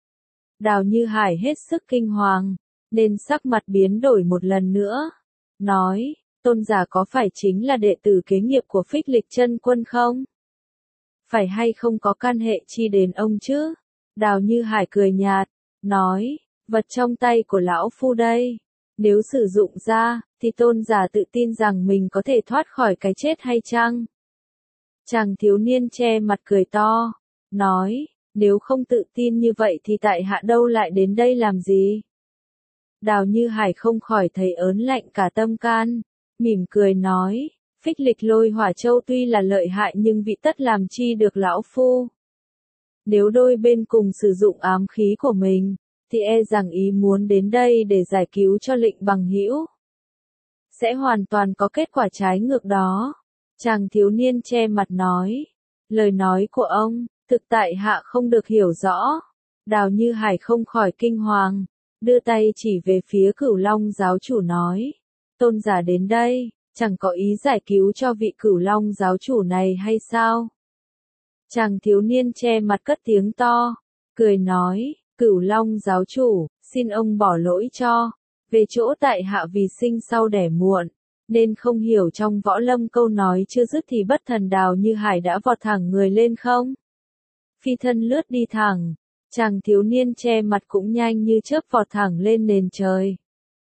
Đào Như Hải hết sức kinh hoàng, nên sắc mặt biến đổi một lần nữa, nói, tôn giả có phải chính là đệ tử kế nghiệp của Phích Lịch Chân Quân không? Phải hay không có can hệ chi đến ông chứ? Đào Như Hải cười nhạt, nói, vật trong tay của lão phu đây, nếu sử dụng ra, thì tôn giả tự tin rằng mình có thể thoát khỏi cái chết hay chăng? Chàng thiếu niên che mặt cười to, nói, nếu không tự tin như vậy thì tại hạ đâu lại đến đây làm gì? Đào Như Hải không khỏi thấy ớn lạnh cả tâm can, mỉm cười nói, Phích Lịch Lôi Hỏa Châu tuy là lợi hại nhưng vị tất làm chi được lão phu. Nếu đôi bên cùng sử dụng ám khí của mình, thì e rằng ý muốn đến đây để giải cứu cho Lệnh bằng hữu sẽ hoàn toàn có kết quả trái ngược đó. Chàng thiếu niên che mặt nói, lời nói của ông, thực tại hạ không được hiểu rõ. Đào Như Hải không khỏi kinh hoàng, đưa tay chỉ về phía Cửu Long giáo chủ nói, tôn giả đến đây, chẳng có ý giải cứu cho vị Cửu Long giáo chủ này hay sao? Chàng thiếu niên che mặt cất tiếng to, cười nói, Cửu Long giáo chủ, xin ông bỏ lỗi cho, về chỗ tại hạ vì sinh sau đẻ muộn, nên không hiểu trong võ lâm câu nói chưa dứt thì bất thần Đào Như Hải đã vọt thẳng người lên không. Phi thân lướt đi thẳng, chàng thiếu niên che mặt cũng nhanh như chớp vọt thẳng lên nền trời.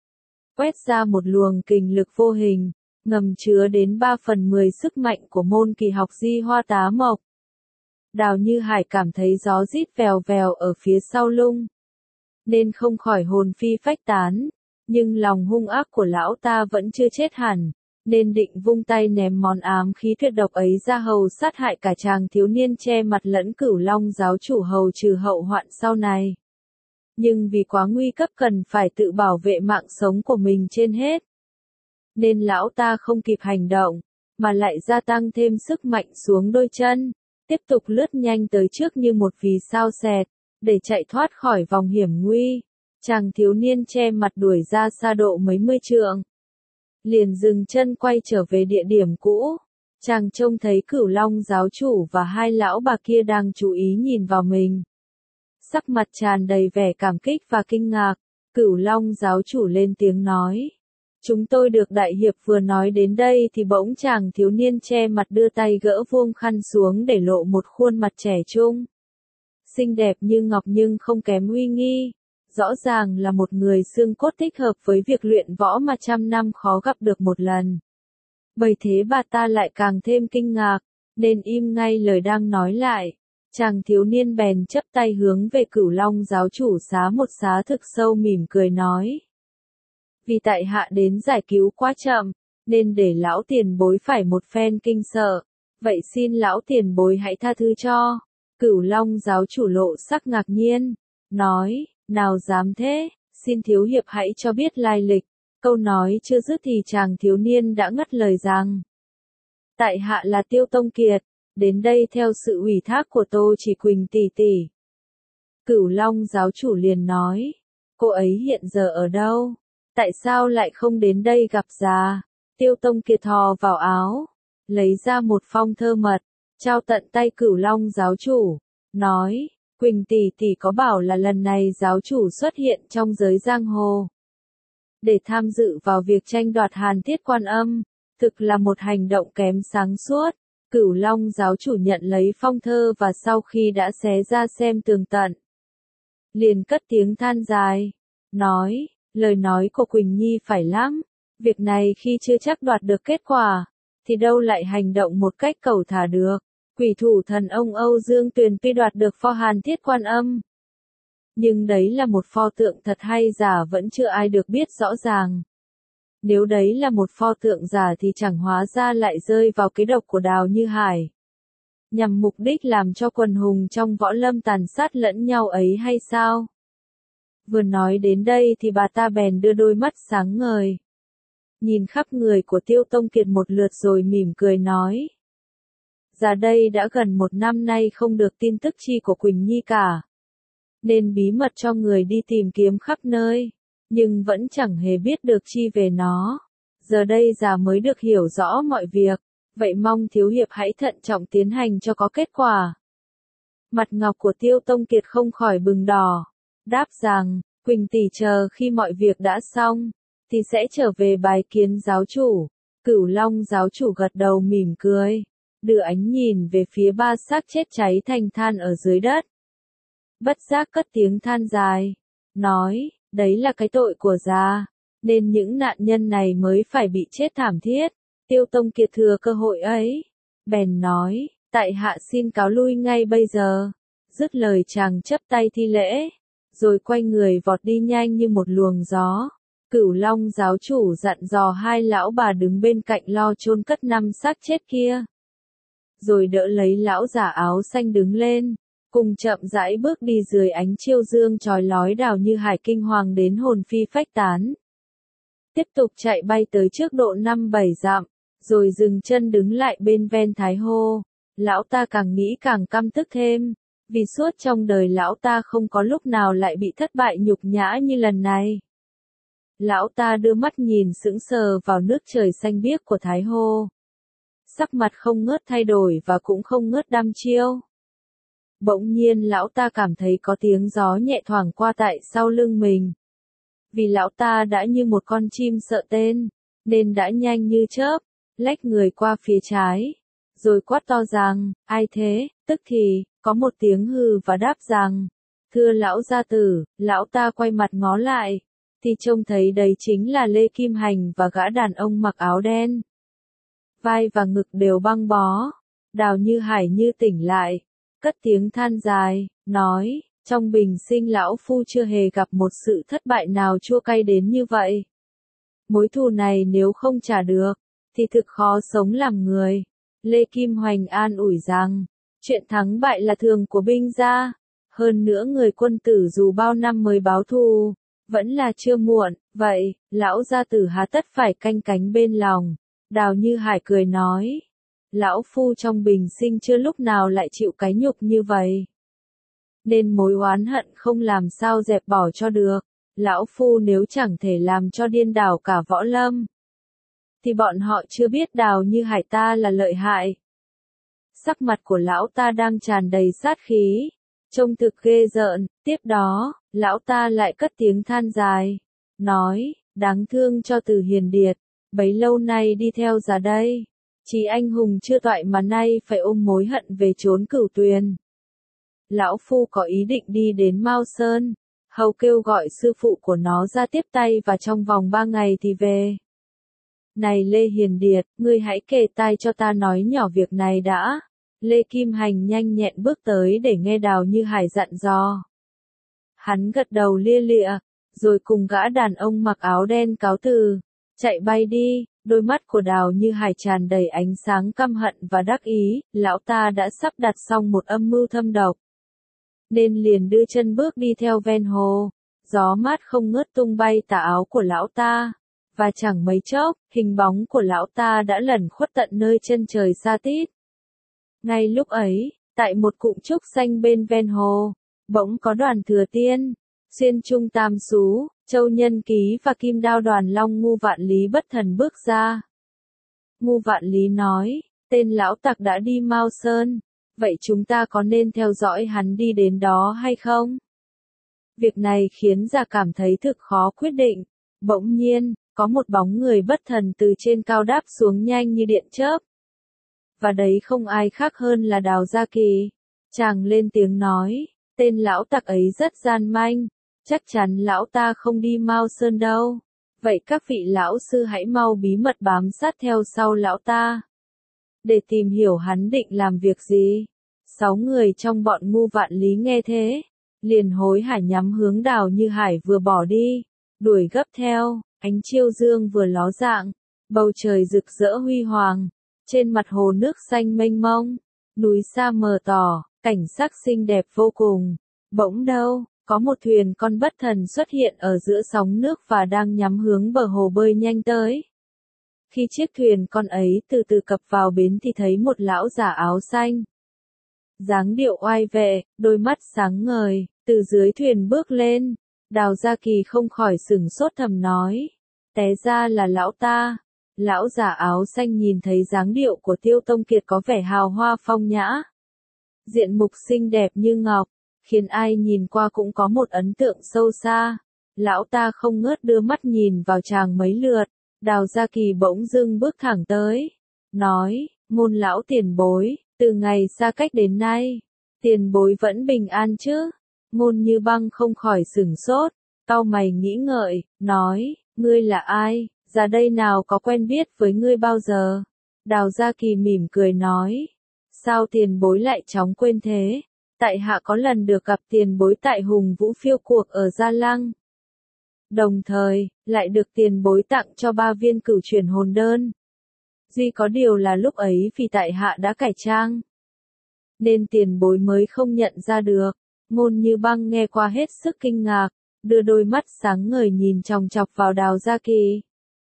Quét ra một luồng kình lực vô hình, ngầm chứa đến ba phần mười sức mạnh của môn kỳ học Di Hoa Tá Mộc. Đào Như Hải cảm thấy gió rít vèo vèo ở phía sau lưng, nên không khỏi hồn phi phách tán, nhưng lòng hung ác của lão ta vẫn chưa chết hẳn, nên định vung tay ném món ám khí tuyệt độc ấy ra hầu sát hại cả chàng thiếu niên che mặt lẫn Cửu Long giáo chủ hầu trừ hậu hoạn sau này. Nhưng vì quá nguy cấp cần phải tự bảo vệ mạng sống của mình trên hết, nên lão ta không kịp hành động, mà lại gia tăng thêm sức mạnh xuống đôi chân, tiếp tục lướt nhanh tới trước như một vì sao xẹt, để chạy thoát khỏi vòng hiểm nguy. Chàng thiếu niên che mặt đuổi ra xa độ mấy mươi trượng, liền dừng chân quay trở về địa điểm cũ. Chàng trông thấy Cửu Long giáo chủ và hai lão bà kia đang chú ý nhìn vào mình. Sắc mặt tràn đầy vẻ cảm kích và kinh ngạc, Cửu Long giáo chủ lên tiếng nói. Chúng tôi được đại hiệp vừa nói đến đây thì bỗng chàng thiếu niên che mặt đưa tay gỡ vuông khăn xuống để lộ một khuôn mặt trẻ trung. Xinh đẹp như ngọc nhưng không kém uy nghi. Rõ ràng là một người xương cốt thích hợp với việc luyện võ mà trăm năm khó gặp được một lần. Bởi thế bà ta lại càng thêm kinh ngạc, nên im ngay lời đang nói lại. Chàng thiếu niên bèn chắp tay hướng về Cửu Long giáo chủ xá một xá thực sâu mỉm cười nói. Vì tại hạ đến giải cứu quá chậm, nên để lão tiền bối phải một phen kinh sợ. Vậy xin lão tiền bối hãy tha thứ cho. Cửu Long giáo chủ lộ sắc ngạc nhiên, nói. Nào dám thế, xin thiếu hiệp hãy cho biết lai lịch. Câu nói chưa dứt thì chàng thiếu niên đã ngắt lời rằng. Tại hạ là Tiêu Tông Kiệt, đến đây theo sự ủy thác của Tô Chỉ Quỳnh tỷ tỷ. Cửu Long giáo chủ liền nói, cô ấy hiện giờ ở đâu? Tại sao lại không đến đây gặp già? Tiêu Tông Kiệt thò vào áo, lấy ra một phong thơ mật, trao tận tay Cửu Long giáo chủ, nói. Quỳnh tỷ tỷ có bảo là lần này giáo chủ xuất hiện trong giới giang hồ để tham dự vào việc tranh đoạt Hàn Thiết Quan Âm, thực là một hành động kém sáng suốt. Cửu Long giáo chủ nhận lấy phong thơ và sau khi đã xé ra xem tường tận, liền cất tiếng than dài, nói, lời nói của Quỳnh Nhi phải lắm, việc này khi chưa chắc đoạt được kết quả, thì đâu lại hành động một cách cẩu thả được. Quỷ thủ thần ông Âu Dương Tuyền tuy đoạt được pho Hàn Thiết Quan Âm, nhưng đấy là một pho tượng thật hay giả vẫn chưa ai được biết rõ ràng. Nếu đấy là một pho tượng giả thì chẳng hóa ra lại rơi vào cái độc của Đào Như Hải, nhằm mục đích làm cho quần hùng trong võ lâm tàn sát lẫn nhau ấy hay sao? Vừa nói đến đây thì bà ta bèn đưa đôi mắt sáng ngời, nhìn khắp người của Tiêu Tông Kiệt một lượt rồi mỉm cười nói. Ra đây đã gần một năm nay không được tin tức chi của Quỳnh Nhi cả, nên bí mật cho người đi tìm kiếm khắp nơi, nhưng vẫn chẳng hề biết được chi về nó. Giờ đây già mới được hiểu rõ mọi việc, vậy mong thiếu hiệp hãy thận trọng tiến hành cho có kết quả. Mặt ngọc của Tiêu Tông Kiệt không khỏi bừng đỏ, đáp rằng, Quỳnh tỷ chờ khi mọi việc đã xong, thì sẽ trở về bái kiến giáo chủ. Cửu Long giáo chủ gật đầu mỉm cười, đưa ánh nhìn về phía ba xác chết cháy thành than ở dưới đất. Bất giác cất tiếng than dài, nói, đấy là cái tội của già, nên những nạn nhân này mới phải bị chết thảm thiết. Tiêu Tông Kiệt thừa cơ hội ấy, bèn nói, tại hạ xin cáo lui ngay bây giờ. Dứt lời chàng chắp tay thi lễ, rồi quay người vọt đi nhanh như một luồng gió. Cửu Long giáo chủ dặn dò hai lão bà đứng bên cạnh lo chôn cất năm xác chết kia, rồi đỡ lấy lão giả áo xanh đứng lên, cùng chậm rãi bước đi dưới ánh chiêu dương chói lói. Đào Như Hải kinh hoàng đến hồn phi phách tán, tiếp tục chạy bay tới trước độ năm bảy dặm, rồi dừng chân đứng lại bên ven Thái Hồ. Lão ta càng nghĩ càng căm tức thêm, vì suốt trong đời lão ta không có lúc nào lại bị thất bại nhục nhã như lần này. Lão ta đưa mắt nhìn sững sờ vào nước trời xanh biếc của Thái Hồ, sắc mặt không ngớt thay đổi và cũng không ngớt đăm chiêu. Bỗng nhiên lão ta cảm thấy có tiếng gió nhẹ thoảng qua tại sau lưng mình. Vì lão ta đã như một con chim sợ tên, nên đã nhanh như chớp, lách người qua phía trái, rồi quát to rằng, ai thế? Tức thì, có một tiếng hừ và đáp rằng, thưa lão gia tử. Lão ta quay mặt ngó lại, thì trông thấy đấy chính là Lê Kim Hành và gã đàn ông mặc áo đen. Vai và ngực đều băng bó. Đào Như Hải như tỉnh lại, cất tiếng than dài, nói, trong bình sinh lão phu chưa hề gặp một sự thất bại nào chua cay đến như vậy. Mối thù này nếu không trả được, thì thực khó sống làm người. Lê Kim Hoành an ủi rằng, chuyện thắng bại là thường của binh gia, hơn nữa người quân tử dù bao năm mới báo thù, vẫn là chưa muộn. Vậy, lão gia tử hà tất phải canh cánh bên lòng. Đào Như Hải cười nói, lão phu trong bình sinh chưa lúc nào lại chịu cái nhục như vậy, nên mối oán hận không làm sao dẹp bỏ cho được. Lão phu nếu chẳng thể làm cho điên đảo cả võ lâm, thì bọn họ chưa biết Đào Như Hải ta là lợi hại. Sắc mặt của lão ta đang tràn đầy sát khí, trông thực ghê rợn. Tiếp đó, lão ta lại cất tiếng than dài, nói, đáng thương cho Từ Hiền Điệt, bấy lâu nay đi theo già đây, chí anh hùng chưa toại mà nay phải ôm mối hận về chốn Cửu Tuyền. Lão phu có ý định đi đến Mao Sơn, hầu kêu gọi sư phụ của nó ra tiếp tay và trong vòng ba ngày thì về. Này Lê Hiền Điệt, ngươi hãy kề tai cho ta nói nhỏ việc này đã. Lê Kim Hành nhanh nhẹn bước tới để nghe Đào Như Hải dặn dò. Hắn gật đầu lia lịa, rồi cùng gã đàn ông mặc áo đen cáo từ, chạy bay đi. Đôi mắt của Đào Như Hải tràn đầy ánh sáng căm hận và đắc ý. Lão ta đã sắp đặt xong một âm mưu thâm độc, nên liền đưa chân bước đi theo ven hồ. Gió mát không ngớt tung bay tà áo của lão ta, và chẳng mấy chốc, hình bóng của lão ta đã lẩn khuất tận nơi chân trời xa tít. Ngay lúc ấy, tại một cụm trúc xanh bên ven hồ, bỗng có Đoàn Thừa Tiên, Xuyên Trung Tam Sú, Châu Nhân Ký và Kim Đao Đoàn Long Ngu Vạn Lý bất thần bước ra. Ngu Vạn Lý nói, tên lão tặc đã đi Mao Sơn, Vậy chúng ta có nên theo dõi hắn đi đến đó hay không? Việc này khiến Già cảm thấy thực khó quyết định. Bỗng nhiên, có một bóng người bất thần từ trên cao đáp xuống nhanh như điện chớp. Và đấy không ai khác hơn là Đào Gia Kỳ. Chàng lên tiếng nói, tên lão tặc ấy rất gian manh, chắc chắn lão ta không đi Mao Sơn đâu. Vậy các vị lão sư hãy mau bí mật bám sát theo sau lão ta, để tìm hiểu hắn định làm việc gì. Sáu người trong bọn Ngu Vạn Lý nghe thế, liền hối hả nhắm hướng Đào Như Hải vừa bỏ đi, đuổi gấp theo. Ánh chiêu dương vừa ló dạng, bầu trời rực rỡ huy hoàng, trên mặt hồ nước xanh mênh mông, núi xa mờ tỏ, cảnh sắc xinh đẹp vô cùng. Bỗng đâu, có một thuyền con bất thần xuất hiện ở giữa sóng nước và đang nhắm hướng bờ hồ bơi nhanh tới. Khi chiếc thuyền con ấy từ từ cập vào bến thì thấy một lão già áo xanh, dáng điệu oai vệ, đôi mắt sáng ngời, từ dưới thuyền bước lên. Đào Gia Kỳ không khỏi sửng sốt thầm nói, té ra là lão ta. Lão già áo xanh nhìn thấy dáng điệu của Tiêu Tông Kiệt có vẻ hào hoa phong nhã, diện mục xinh đẹp như ngọc, khiến ai nhìn qua cũng có một ấn tượng sâu xa. Lão ta không ngớt đưa mắt nhìn vào chàng mấy lượt. Đào Gia Kỳ bỗng dưng bước thẳng tới, nói, Ngôn lão tiền bối, từ ngày xa cách đến nay, tiền bối vẫn bình an chứ? Ngôn Như Băng không khỏi sửng sốt, cau mày nghĩ ngợi, nói, ngươi là ai, ra đây nào có quen biết với ngươi bao giờ? Đào Gia Kỳ mỉm cười nói, sao tiền bối lại chóng quên thế? Tại hạ có lần được gặp tiền bối tại Hùng Vũ phiêu cuộc ở Gia Lăng. Đồng thời, lại được tiền bối tặng cho ba viên cửu chuyển hồn đơn. Duy có điều là lúc ấy vì tại hạ đã cải trang, nên tiền bối mới không nhận ra được. Ngôn Như Băng nghe qua hết sức kinh ngạc, đưa đôi mắt sáng ngời nhìn chòng chọc vào Đào Gia Kỳ.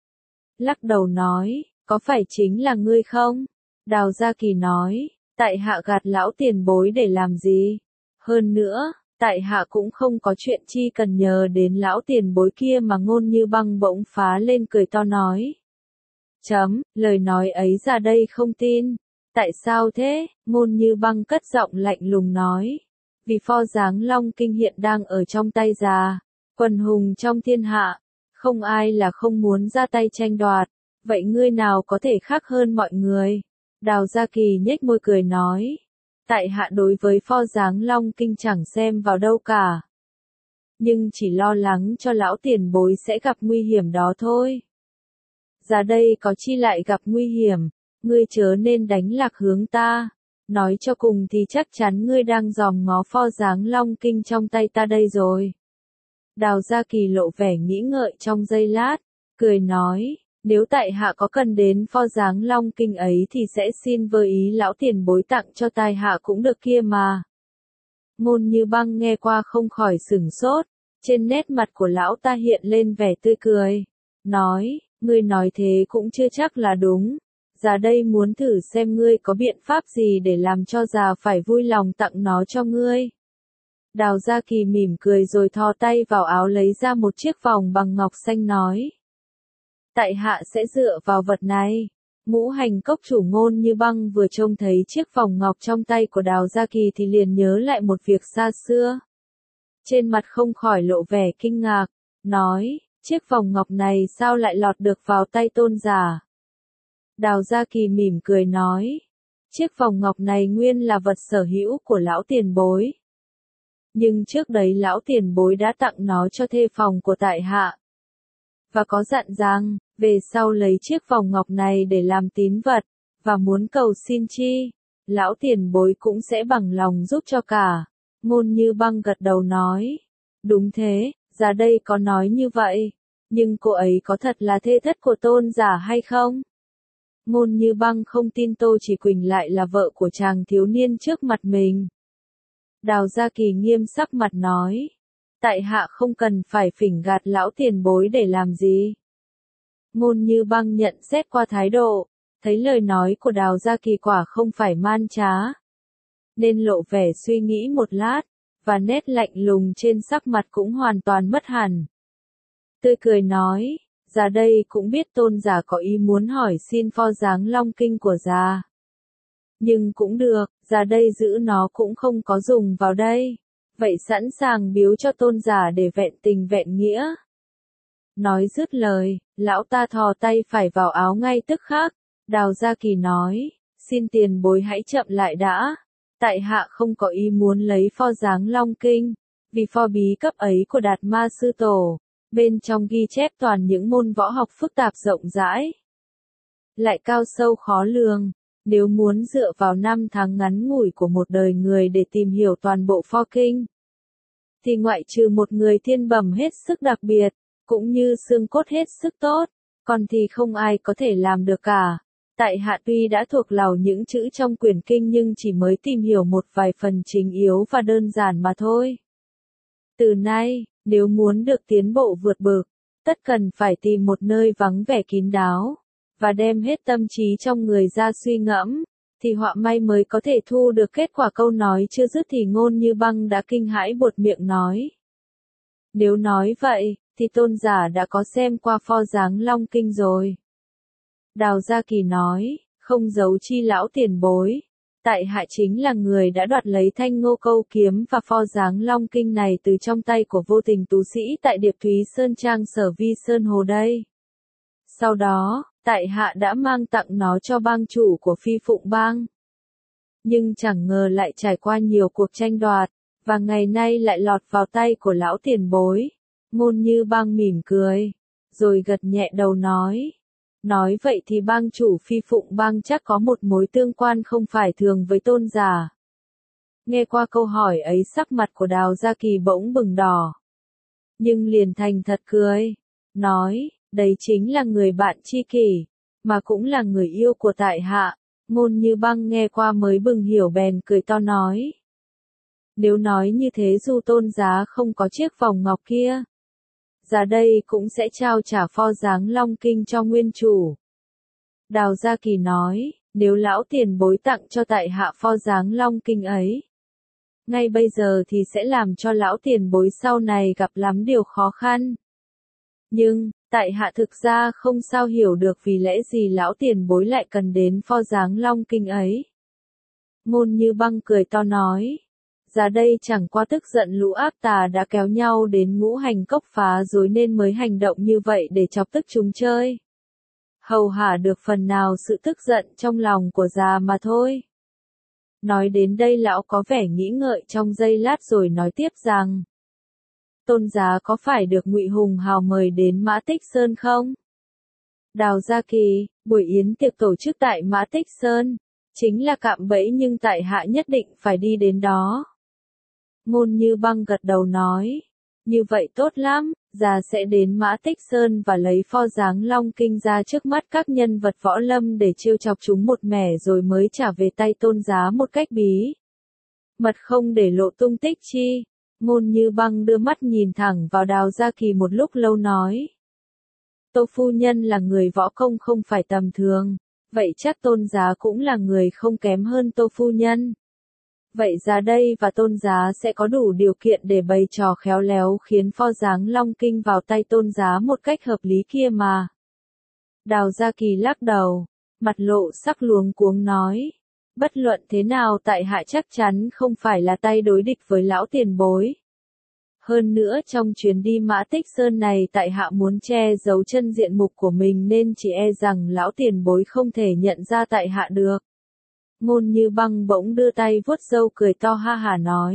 Lắc đầu nói, có phải chính là ngươi không? Đào Gia Kỳ nói, tại hạ gạt lão tiền bối để làm gì? Hơn nữa, tại hạ cũng không có chuyện chi cần nhờ đến lão tiền bối kia mà. Ngôn Như Băng bỗng phá lên cười to nói. Chấm, lời nói ấy ra đây không tin. Tại sao thế? Ngôn Như Băng cất giọng lạnh lùng nói. Vì pho dáng Long Kinh hiện đang ở trong tay già, quần hùng trong thiên hạ, không ai là không muốn ra tay tranh đoạt. Vậy ngươi nào có thể khác hơn mọi người? Đào Gia Kỳ nhếch môi cười nói. Tại hạ đối với pho dáng Long Kinh chẳng xem vào đâu cả, nhưng chỉ lo lắng cho lão tiền bối sẽ gặp nguy hiểm đó thôi. Ra đây có chi lại gặp nguy hiểm, ngươi chớ nên đánh lạc hướng ta. Nói cho cùng thì chắc chắn ngươi đang dòm ngó pho dáng Long Kinh trong tay ta đây rồi. Đào Gia Kỳ lộ vẻ nghĩ ngợi trong giây lát, cười nói, nếu tại hạ có cần đến pho dáng Long Kinh ấy thì sẽ xin với ý lão tiền bối tặng cho tài hạ cũng được kia mà. Ngôn Như Băng nghe qua không khỏi sửng sốt, trên nét mặt của lão ta hiện lên vẻ tươi cười, nói, ngươi nói thế cũng chưa chắc là đúng. Già đây muốn thử xem ngươi có biện pháp gì để làm cho già phải vui lòng tặng nó cho ngươi. Đào Gia Kỳ mỉm cười rồi thò tay vào áo lấy ra một chiếc vòng bằng ngọc xanh nói. Tại hạ sẽ dựa vào vật này. Ngũ Hành Cốc chủ Ngôn Như Băng vừa trông thấy chiếc vòng ngọc trong tay của Đào Gia Kỳ thì liền nhớ lại một việc xa xưa. Trên mặt không khỏi lộ vẻ kinh ngạc, nói, chiếc vòng ngọc này sao lại lọt được vào tay tôn giả? Đào Gia Kỳ mỉm cười nói, chiếc vòng ngọc này nguyên là vật sở hữu của lão tiền bối. Nhưng trước đấy lão tiền bối đã tặng nó cho thê phòng của tại hạ. Và có dặn rằng, về sau lấy chiếc vòng ngọc này để làm tín vật, và muốn cầu xin chi, lão tiền bối cũng sẽ bằng lòng giúp cho cả. Ngôn Như Băng gật đầu nói, đúng thế, ra đây có nói như vậy, nhưng cô ấy có thật là thê thất của tôn giả hay không? Ngôn Như Băng không tin Tô Chỉ Quỳnh lại là vợ của chàng thiếu niên trước mặt mình. Đào Gia Kỳ nghiêm sắc mặt nói, tại hạ không cần phải phỉnh gạt lão tiền bối để làm gì. Ngôn Như Băng nhận xét qua thái độ, thấy lời nói của Đào Gia Kỳ quả không phải man trá, nên lộ vẻ suy nghĩ một lát, và nét lạnh lùng trên sắc mặt cũng hoàn toàn mất hẳn. Tươi cười nói, ra đây cũng biết tôn giả có ý muốn hỏi xin pho dáng Long Kinh của già. Nhưng cũng được, ra đây giữ nó cũng không có dùng vào đây. Vậy sẵn sàng biếu cho tôn giả để vẹn tình vẹn nghĩa. Nói dứt lời, lão ta thò tay phải vào áo ngay tức khắc. Đào Gia Kỳ nói, xin tiền bối hãy chậm lại đã. Tại hạ không có ý muốn lấy pho dáng Long Kinh, vì pho bí cấp ấy của Đạt Ma Sư Tổ, bên trong ghi chép toàn những môn võ học phức tạp rộng rãi, lại cao sâu khó lường. Nếu muốn dựa vào năm tháng ngắn ngủi của một đời người để tìm hiểu toàn bộ pho kinh, thì ngoại trừ một người thiên bẩm hết sức đặc biệt, cũng như xương cốt hết sức tốt, còn thì không ai có thể làm được cả. Tại hạ tuy đã thuộc lòng những chữ trong quyển kinh nhưng chỉ mới tìm hiểu một vài phần chính yếu và đơn giản mà thôi. Từ nay, nếu muốn được tiến bộ vượt bậc, tất cần phải tìm một nơi vắng vẻ kín đáo, và đem hết tâm trí trong người ra suy ngẫm, thì họa may mới có thể thu được kết quả. Câu nói chưa dứt thì Ngôn Như Băng đã kinh hãi buột miệng nói. Nếu nói vậy, thì tôn giả đã có xem qua pho dáng Long Kinh rồi. Đào Gia Kỳ nói, không giấu chi lão tiền bối. Tại hạ chính là người đã đoạt lấy thanh Ngô Câu kiếm và pho dáng Long Kinh này từ trong tay của vô tình tú sĩ tại Điệp Thúy Sơn Trang Sở Vi Sơn Hồ đây. Sau đó, tại hạ đã mang tặng nó cho bang chủ của Phi Phụng Bang. Nhưng chẳng ngờ lại trải qua nhiều cuộc tranh đoạt, và ngày nay lại lọt vào tay của lão tiền bối. Ngôn Như Bang mỉm cười, rồi gật nhẹ đầu nói. Nói vậy thì bang chủ Phi Phụng Bang chắc có một mối tương quan không phải thường với tôn giả. Nghe qua câu hỏi ấy sắc mặt của Đào Gia Kỳ bỗng bừng đỏ. Nhưng liền thành thật cười, nói, đấy chính là người bạn tri kỷ, mà cũng là người yêu của tại hạ. Ngôn Như Băng nghe qua mới bừng hiểu bèn cười to nói. Nếu nói như thế dù tôn giá không có chiếc vòng ngọc kia, ra đây cũng sẽ trao trả pho dáng Long Kinh cho nguyên chủ. Đào Gia Kỳ nói, nếu lão tiền bối tặng cho tại hạ pho dáng Long Kinh ấy, ngay bây giờ thì sẽ làm cho lão tiền bối sau này gặp lắm điều khó khăn. Nhưng, tại hạ thực ra không sao hiểu được vì lẽ gì lão tiền bối lại cần đến pho dáng Long Kinh ấy. Ngôn Như Băng cười to nói. Ra đây chẳng qua tức giận lũ ác tà đã kéo nhau đến Ngũ Hành Cốc phá rối nên mới hành động như vậy để chọc tức chúng chơi. Hầu hả được phần nào sự tức giận trong lòng của già mà thôi. Nói đến đây lão có vẻ nghĩ ngợi trong giây lát rồi nói tiếp rằng. Tôn giá có phải được Ngụy Hùng Hào mời đến Mã Tích Sơn không? Đào Gia Kỳ, buổi yến tiệc tổ chức tại Mã Tích Sơn, chính là cạm bẫy nhưng tại hạ nhất định phải đi đến đó. Ngôn Như Băng gật đầu nói, như vậy tốt lắm, già sẽ đến Mã Tích Sơn và lấy pho dáng Long Kinh ra trước mắt các nhân vật võ lâm để trêu chọc chúng một mẻ rồi mới trả về tay tôn giá một cách bí mật không để lộ tung tích chi. Ngôn Như Băng đưa mắt nhìn thẳng vào Đào Gia Kỳ một lúc lâu nói. Tô phu nhân là người võ công không phải tầm thường, vậy chắc tôn giá cũng là người không kém hơn Tô phu nhân. Vậy ra đây và tôn giá sẽ có đủ điều kiện để bày trò khéo léo khiến pho dáng Long Kinh vào tay tôn giá một cách hợp lý kia mà. Đào Gia Kỳ lắc đầu, mặt lộ sắc luống cuống nói. Bất luận thế nào tại hạ chắc chắn không phải là tay đối địch với lão tiền bối. Hơn nữa trong chuyến đi Mã Tích Sơn này tại hạ muốn che giấu chân diện mục của mình nên chỉ e rằng lão tiền bối không thể nhận ra tại hạ được. Ngôn Như Băng bỗng đưa tay vuốt râu cười to ha hả nói.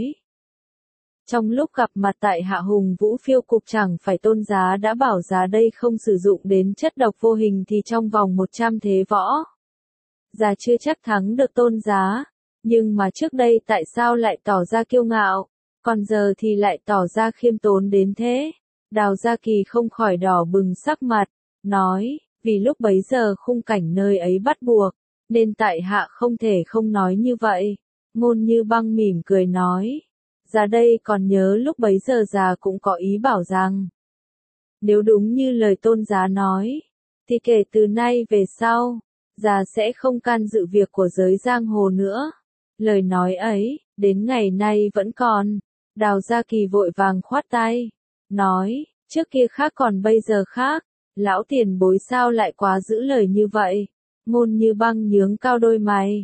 Trong lúc gặp mặt tại hạ Hùng Vũ Phiêu Cục chẳng phải tôn giá đã bảo giá đây không sử dụng đến chất độc vô hình thì trong vòng một trăm thế võ. Già chưa chắc thắng được tôn giá, nhưng mà trước đây tại sao lại tỏ ra kiêu ngạo, còn giờ thì lại tỏ ra khiêm tốn đến thế. Đào Gia Kỳ không khỏi đỏ bừng sắc mặt, nói, vì lúc bấy giờ khung cảnh nơi ấy bắt buộc, nên tại hạ không thể không nói như vậy. Ngôn Như Băng mỉm cười nói, ra đây còn nhớ lúc bấy giờ già cũng có ý bảo rằng, nếu đúng như lời tôn giá nói, thì kể từ nay về sau, già sẽ không can dự việc của giới giang hồ nữa. Lời nói ấy, đến ngày nay vẫn còn. Đào Gia Kỳ vội vàng khoát tay, nói, trước kia khác còn bây giờ khác, lão tiền bối sao lại quá giữ lời như vậy. Ngôn Như Băng nhướng cao đôi mày,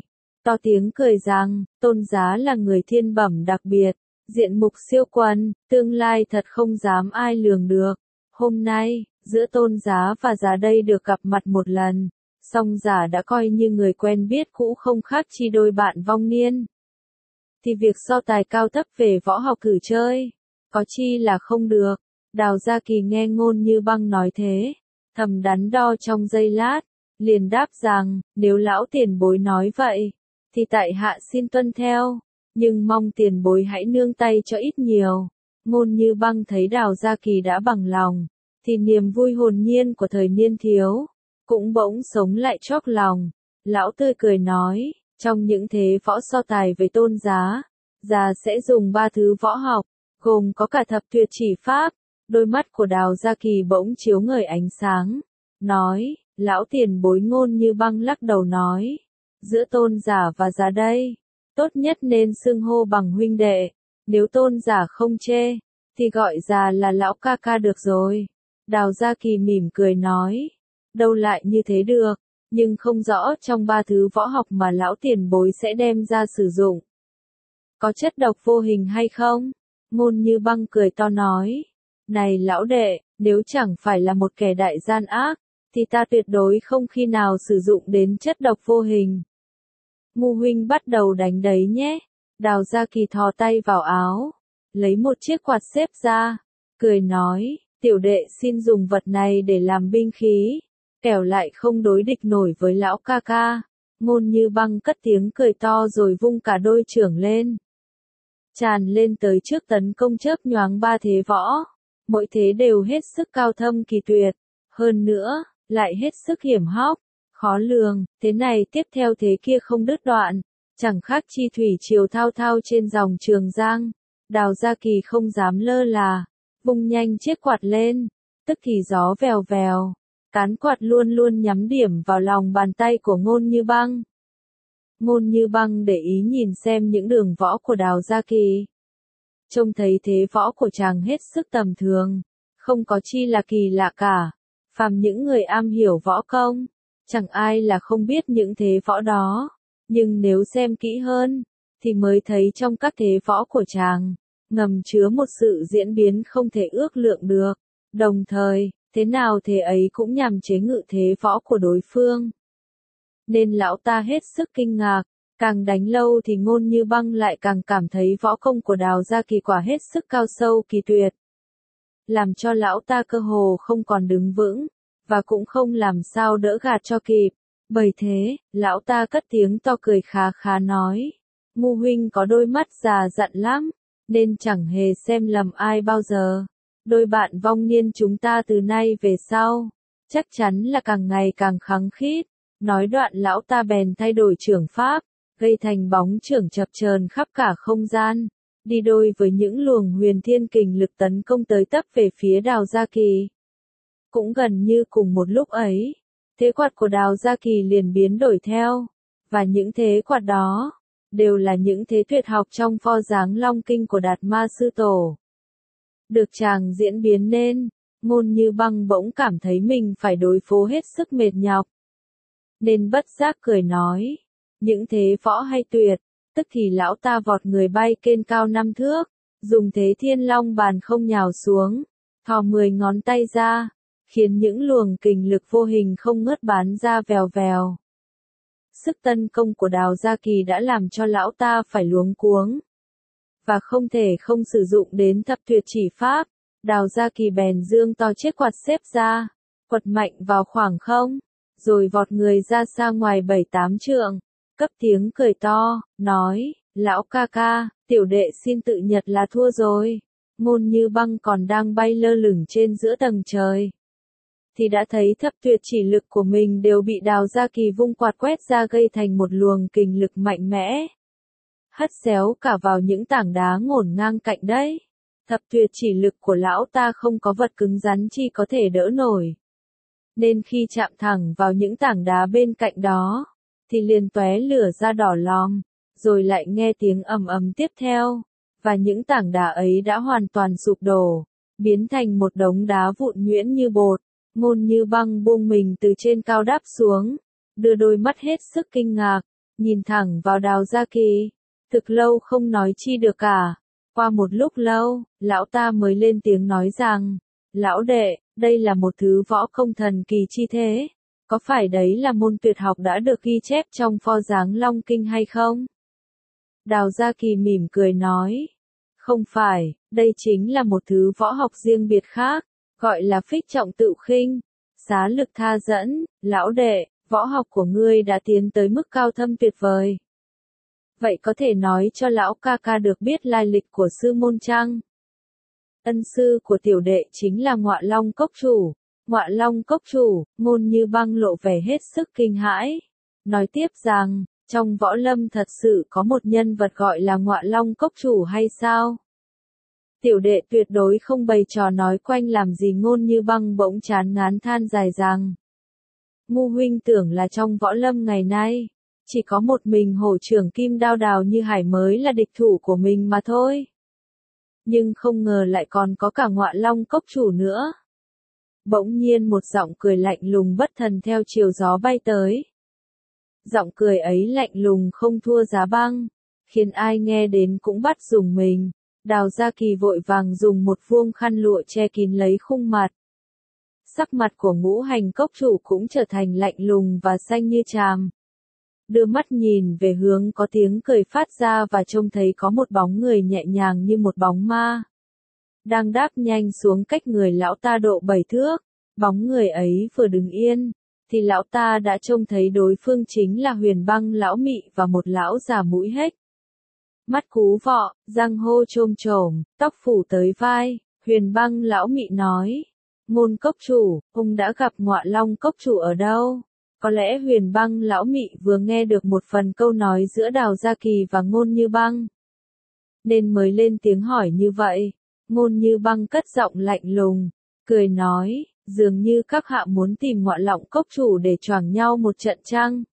to tiếng cười rằng, Tôn Giá là người thiên bẩm đặc biệt, diện mục siêu quần, tương lai thật không dám ai lường được. Hôm nay, giữa Tôn Giá và Giá đây được gặp mặt một lần, song Giả đã coi như người quen biết cũ không khác chi đôi bạn vong niên. Thì việc so tài cao thấp về võ học cử chơi, có chi là không được. Đào Gia Kỳ nghe Ngôn Như Băng nói thế, thầm đắn đo trong giây lát, liền đáp rằng, nếu lão tiền bối nói vậy, thì tại hạ xin tuân theo, nhưng mong tiền bối hãy nương tay cho ít nhiều. Ngôn Như Băng thấy Đào Gia Kỳ đã bằng lòng, thì niềm vui hồn nhiên của thời niên thiếu, cũng bỗng sống lại chóp lòng. Lão tươi cười nói, trong những thế võ so tài với Tôn Giá, Giá sẽ dùng ba thứ võ học, gồm có cả thập tuyệt chỉ pháp. Đôi mắt của Đào Gia Kỳ bỗng chiếu ngời ánh sáng, nói, lão tiền bối. Ngôn Như Băng lắc đầu nói, giữa Tôn Giả và Giá đây, tốt nhất nên xưng hô bằng huynh đệ, nếu Tôn Giả không chê, thì gọi Giá là lão ca ca được rồi. Đào Gia Kỳ mỉm cười nói, đâu lại như thế được, nhưng không rõ trong ba thứ võ học mà lão tiền bối sẽ đem ra sử dụng, có chất độc vô hình hay không? Ngôn Như Băng cười to nói, này lão đệ, nếu chẳng phải là một kẻ đại gian ác, thì ta tuyệt đối không khi nào sử dụng đến chất độc vô hình. Ngu huynh bắt đầu đánh đấy nhé. Đào Gia Kỳ thò tay vào áo, lấy một chiếc quạt xếp ra, cười nói, tiểu đệ xin dùng vật này để làm binh khí, kẻo lại không đối địch nổi với lão ca ca. Ngôn Như Băng cất tiếng cười to rồi vung cả đôi chưởng lên, tràn lên tới trước tấn công chớp nhoáng ba thế võ. Mỗi thế đều hết sức cao thâm kỳ tuyệt, hơn nữa, lại hết sức hiểm hóc, khó lường. Thế này tiếp theo thế kia không đứt đoạn, chẳng khác chi thủy triều thao thao trên dòng Trường Giang. Đào Gia Kỳ không dám lơ là, vung nhanh chiếc quạt lên, tức thì gió vèo vèo, cán quạt luôn luôn nhắm điểm vào lòng bàn tay của Ngôn Như Băng. Ngôn Như Băng để ý nhìn xem những đường võ của Đào Gia Kỳ, trông thấy thế võ của chàng hết sức tầm thường, không có chi là kỳ lạ cả. Phàm những người am hiểu võ công, chẳng ai là không biết những thế võ đó, nhưng nếu xem kỹ hơn, thì mới thấy trong các thế võ của chàng, ngầm chứa một sự diễn biến không thể ước lượng được. Đồng thời, thế nào thế ấy cũng nhằm chế ngự thế võ của đối phương. Nên lão ta hết sức kinh ngạc, càng đánh lâu thì Ngôn Như Băng lại càng cảm thấy võ công của Đào Gia Kỳ quả hết sức cao sâu kỳ tuyệt, làm cho lão ta cơ hồ không còn đứng vững, và cũng không làm sao đỡ gạt cho kịp. Bởi thế, lão ta cất tiếng to cười khà khà nói, Ngu huynh có đôi mắt già dặn lắm, nên chẳng hề xem lầm ai bao giờ. Đôi bạn vong niên chúng ta từ nay về sau, chắc chắn là càng ngày càng khăng khít. Nói đoạn lão ta bèn thay đổi chưởng pháp, gây thành bóng chưởng chập chờn khắp cả không gian, đi đôi với những luồng huyền thiên kình lực tấn công tới tấp về phía Đào Gia Kỳ. Cũng gần như cùng một lúc ấy, thế quạt của Đào Gia Kỳ liền biến đổi theo, và những thế quạt đó, đều là những thế tuyệt học trong pho dáng Long Kinh của Đạt Ma Sư Tổ. Được chàng diễn biến nên, Ngôn Như Băng bỗng cảm thấy mình phải đối phó hết sức mệt nhọc, nên bất giác cười nói, những thế võ hay tuyệt. Tức thì lão ta vọt người bay kên cao năm thước, dùng thế Thiên Long bàn không nhào xuống, thò mười ngón tay ra, khiến những luồng kình lực vô hình không ngớt bắn ra vèo vèo. Sức tấn công của Đào Gia Kỳ đã làm cho lão ta phải luống cuống, và không thể không sử dụng đến thập tuyệt chỉ pháp. Đào Gia Kỳ bèn giương to chiếc quạt xếp ra, quật mạnh vào khoảng không, rồi vọt người ra xa ngoài bảy tám trượng, cấp tiếng cười to, nói, lão ca ca, tiểu đệ xin tự nhật là thua rồi. Ngôn Như Băng còn đang bay lơ lửng trên giữa tầng trời, thì đã thấy thập tuyệt chỉ lực của mình đều bị Đào Gia Kỳ vung quạt quét ra gây thành một luồng kình lực mạnh mẽ, hất xéo cả vào những tảng đá ngổn ngang cạnh đấy. Thập tuyệt chỉ lực của lão ta không có vật cứng rắn chi có thể đỡ nổi, nên khi chạm thẳng vào những tảng đá bên cạnh đó, thì liền tóe lửa ra đỏ lòm, rồi lại nghe tiếng ầm ầm tiếp theo, và những tảng đá ấy đã hoàn toàn sụp đổ, biến thành một đống đá vụn nhuyễn như bột. Ngôn Như Băng buông mình từ trên cao đáp xuống, đưa đôi mắt hết sức kinh ngạc, nhìn thẳng vào Đào Gia Kỳ, thực lâu không nói chi được cả. Qua một lúc lâu, lão ta mới lên tiếng nói rằng, lão đệ, đây là một thứ võ công thần kỳ chi thế, có phải đấy là môn tuyệt học đã được ghi chép trong pho dáng Long Kinh hay không? Đào Gia Kỳ mỉm cười nói, không phải, đây chính là một thứ võ học riêng biệt khác, gọi là phích trọng tự khinh, xá lực tha dẫn, lão đệ, võ học của ngươi đã tiến tới mức cao thâm tuyệt vời. Vậy có thể nói cho lão ca ca được biết lai lịch của sư môn chăng? Ân sư của tiểu đệ chính là Ngọa Long Cốc chủ. Ngọa Long Cốc chủ, Ngôn Như Băng lộ vẻ hết sức kinh hãi. Nói tiếp rằng, trong võ lâm thật sự có một nhân vật gọi là Ngọa Long Cốc chủ hay sao? Tiểu đệ tuyệt đối không bày trò nói quanh làm gì. Ngôn Như Băng bỗng chán ngán than dài rằng, Ngu huynh tưởng là trong võ lâm ngày nay, chỉ có một mình hổ trưởng Kim Đao Đào Như Hải mới là địch thủ của mình mà thôi. Nhưng không ngờ lại còn có cả Ngọa Long Cốc chủ nữa. Bỗng nhiên một giọng cười lạnh lùng bất thần theo chiều gió bay tới. Giọng cười ấy lạnh lùng không thua giá băng, khiến ai nghe đến cũng bắt rùng mình. Đào Gia Kỳ vội vàng dùng một vuông khăn lụa che kín lấy khung mặt. Sắc mặt của Ngũ Hành Cốc chủ cũng trở thành lạnh lùng và xanh như chàm. Đưa mắt nhìn về hướng có tiếng cười phát ra và trông thấy có một bóng người nhẹ nhàng như một bóng ma. Đang đáp nhanh xuống cách người lão ta độ bảy thước. Bóng người ấy vừa đứng yên, thì lão ta đã trông thấy đối phương chính là Huyền Băng lão mị và một lão già mũi hếch. Mắt cú vọ, răng hô chôm chổm, tóc phủ tới vai, Huyền Băng lão mị nói. Ngôn Cốc chủ, ông đã gặp Ngọa Long Cốc chủ ở đâu? Có lẽ Huyền Băng lão mị vừa nghe được một phần câu nói giữa Đào Gia Kỳ và Ngôn Như Băng, nên mới lên tiếng hỏi như vậy. Ngôn Như Băng cất giọng lạnh lùng, cười nói, dường như các hạ muốn tìm Ngọa Long Cốc chủ để choảng nhau một trận chăng?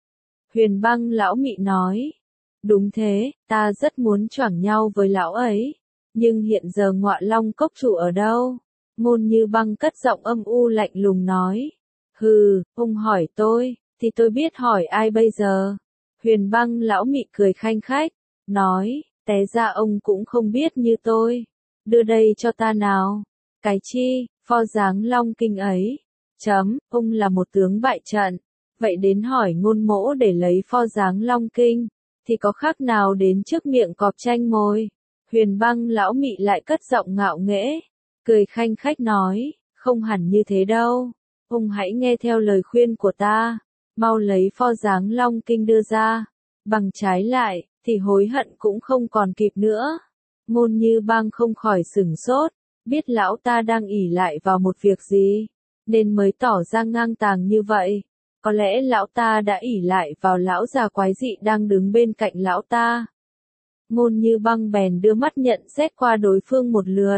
Huyền Băng lão mị nói, đúng thế, ta rất muốn choảng nhau với lão ấy, nhưng hiện giờ Ngọa Long Cốc chủ ở đâu? Ngôn Như Băng cất giọng âm u lạnh lùng nói, hừ, ông hỏi tôi, thì tôi biết hỏi ai bây giờ? Huyền Băng lão mị cười khanh khách, nói, té ra ông cũng không biết như tôi. Đưa đây cho ta nào. Cái chi, pho dáng Long Kinh ấy. Chấm, ông là một tướng bại trận. Vậy đến hỏi Ngôn mỗ để lấy pho dáng Long Kinh, thì có khác nào đến trước miệng cọp tranh mồi? Huyền Băng lão mị lại cất giọng ngạo nghễ, cười khanh khách nói, không hẳn như thế đâu. Ông hãy nghe theo lời khuyên của ta, mau lấy pho dáng Long Kinh đưa ra. Bằng trái lại, thì hối hận cũng không còn kịp nữa. Ngôn Như Băng không khỏi sửng sốt, biết lão ta đang ỷ lại vào một việc gì, nên mới tỏ ra ngang tàng như vậy. Có lẽ lão ta đã ỷ lại vào lão già quái dị đang đứng bên cạnh lão ta. Ngôn Như Băng bèn đưa mắt nhận xét qua đối phương một lượt.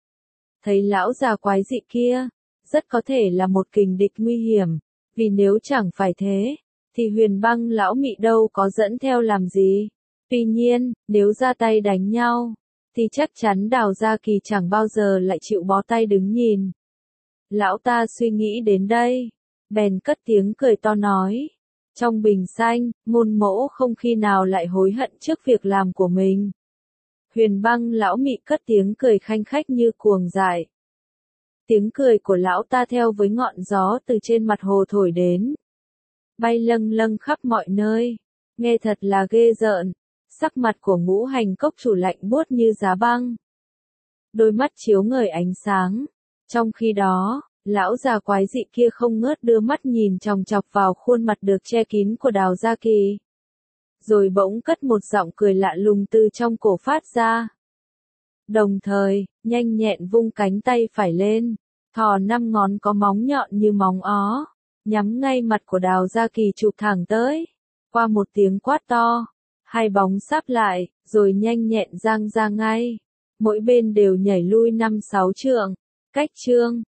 Thấy lão già quái dị kia, rất có thể là một kình địch nguy hiểm, vì nếu chẳng phải thế, thì Huyền Băng lão mị đâu có dẫn theo làm gì. Tuy nhiên, nếu ra tay đánh nhau, thì chắc chắn Đào Gia Kỳ chẳng bao giờ lại chịu bó tay đứng nhìn. Lão ta suy nghĩ đến đây, bèn cất tiếng cười to nói, trong bình xanh, Ngôn mỗ không khi nào lại hối hận trước việc làm của mình. Huyền Băng lão mị cất tiếng cười khanh khách như cuồng dại. Tiếng cười của lão ta theo với ngọn gió từ trên mặt hồ thổi đến, bay lâng lâng khắp mọi nơi, nghe thật là ghê rợn. Sắc mặt của Ngũ Hành Cốc chủ lạnh buốt như giá băng, đôi mắt chiếu ngời ánh sáng. Trong khi đó, lão già quái dị kia không ngớt đưa mắt nhìn chòng chọc vào khuôn mặt được che kín của Đào Gia Kỳ. Rồi bỗng cất một giọng cười lạ lùng từ trong cổ phát ra. Đồng thời, nhanh nhẹn vung cánh tay phải lên, thò năm ngón có móng nhọn như móng ó, nhắm ngay mặt của Đào Gia Kỳ chụp thẳng tới. Qua một tiếng quát to, hai bóng sáp lại, rồi nhanh nhẹn giang ra ngay. Mỗi bên đều nhảy lui năm sáu trượng. Cách chương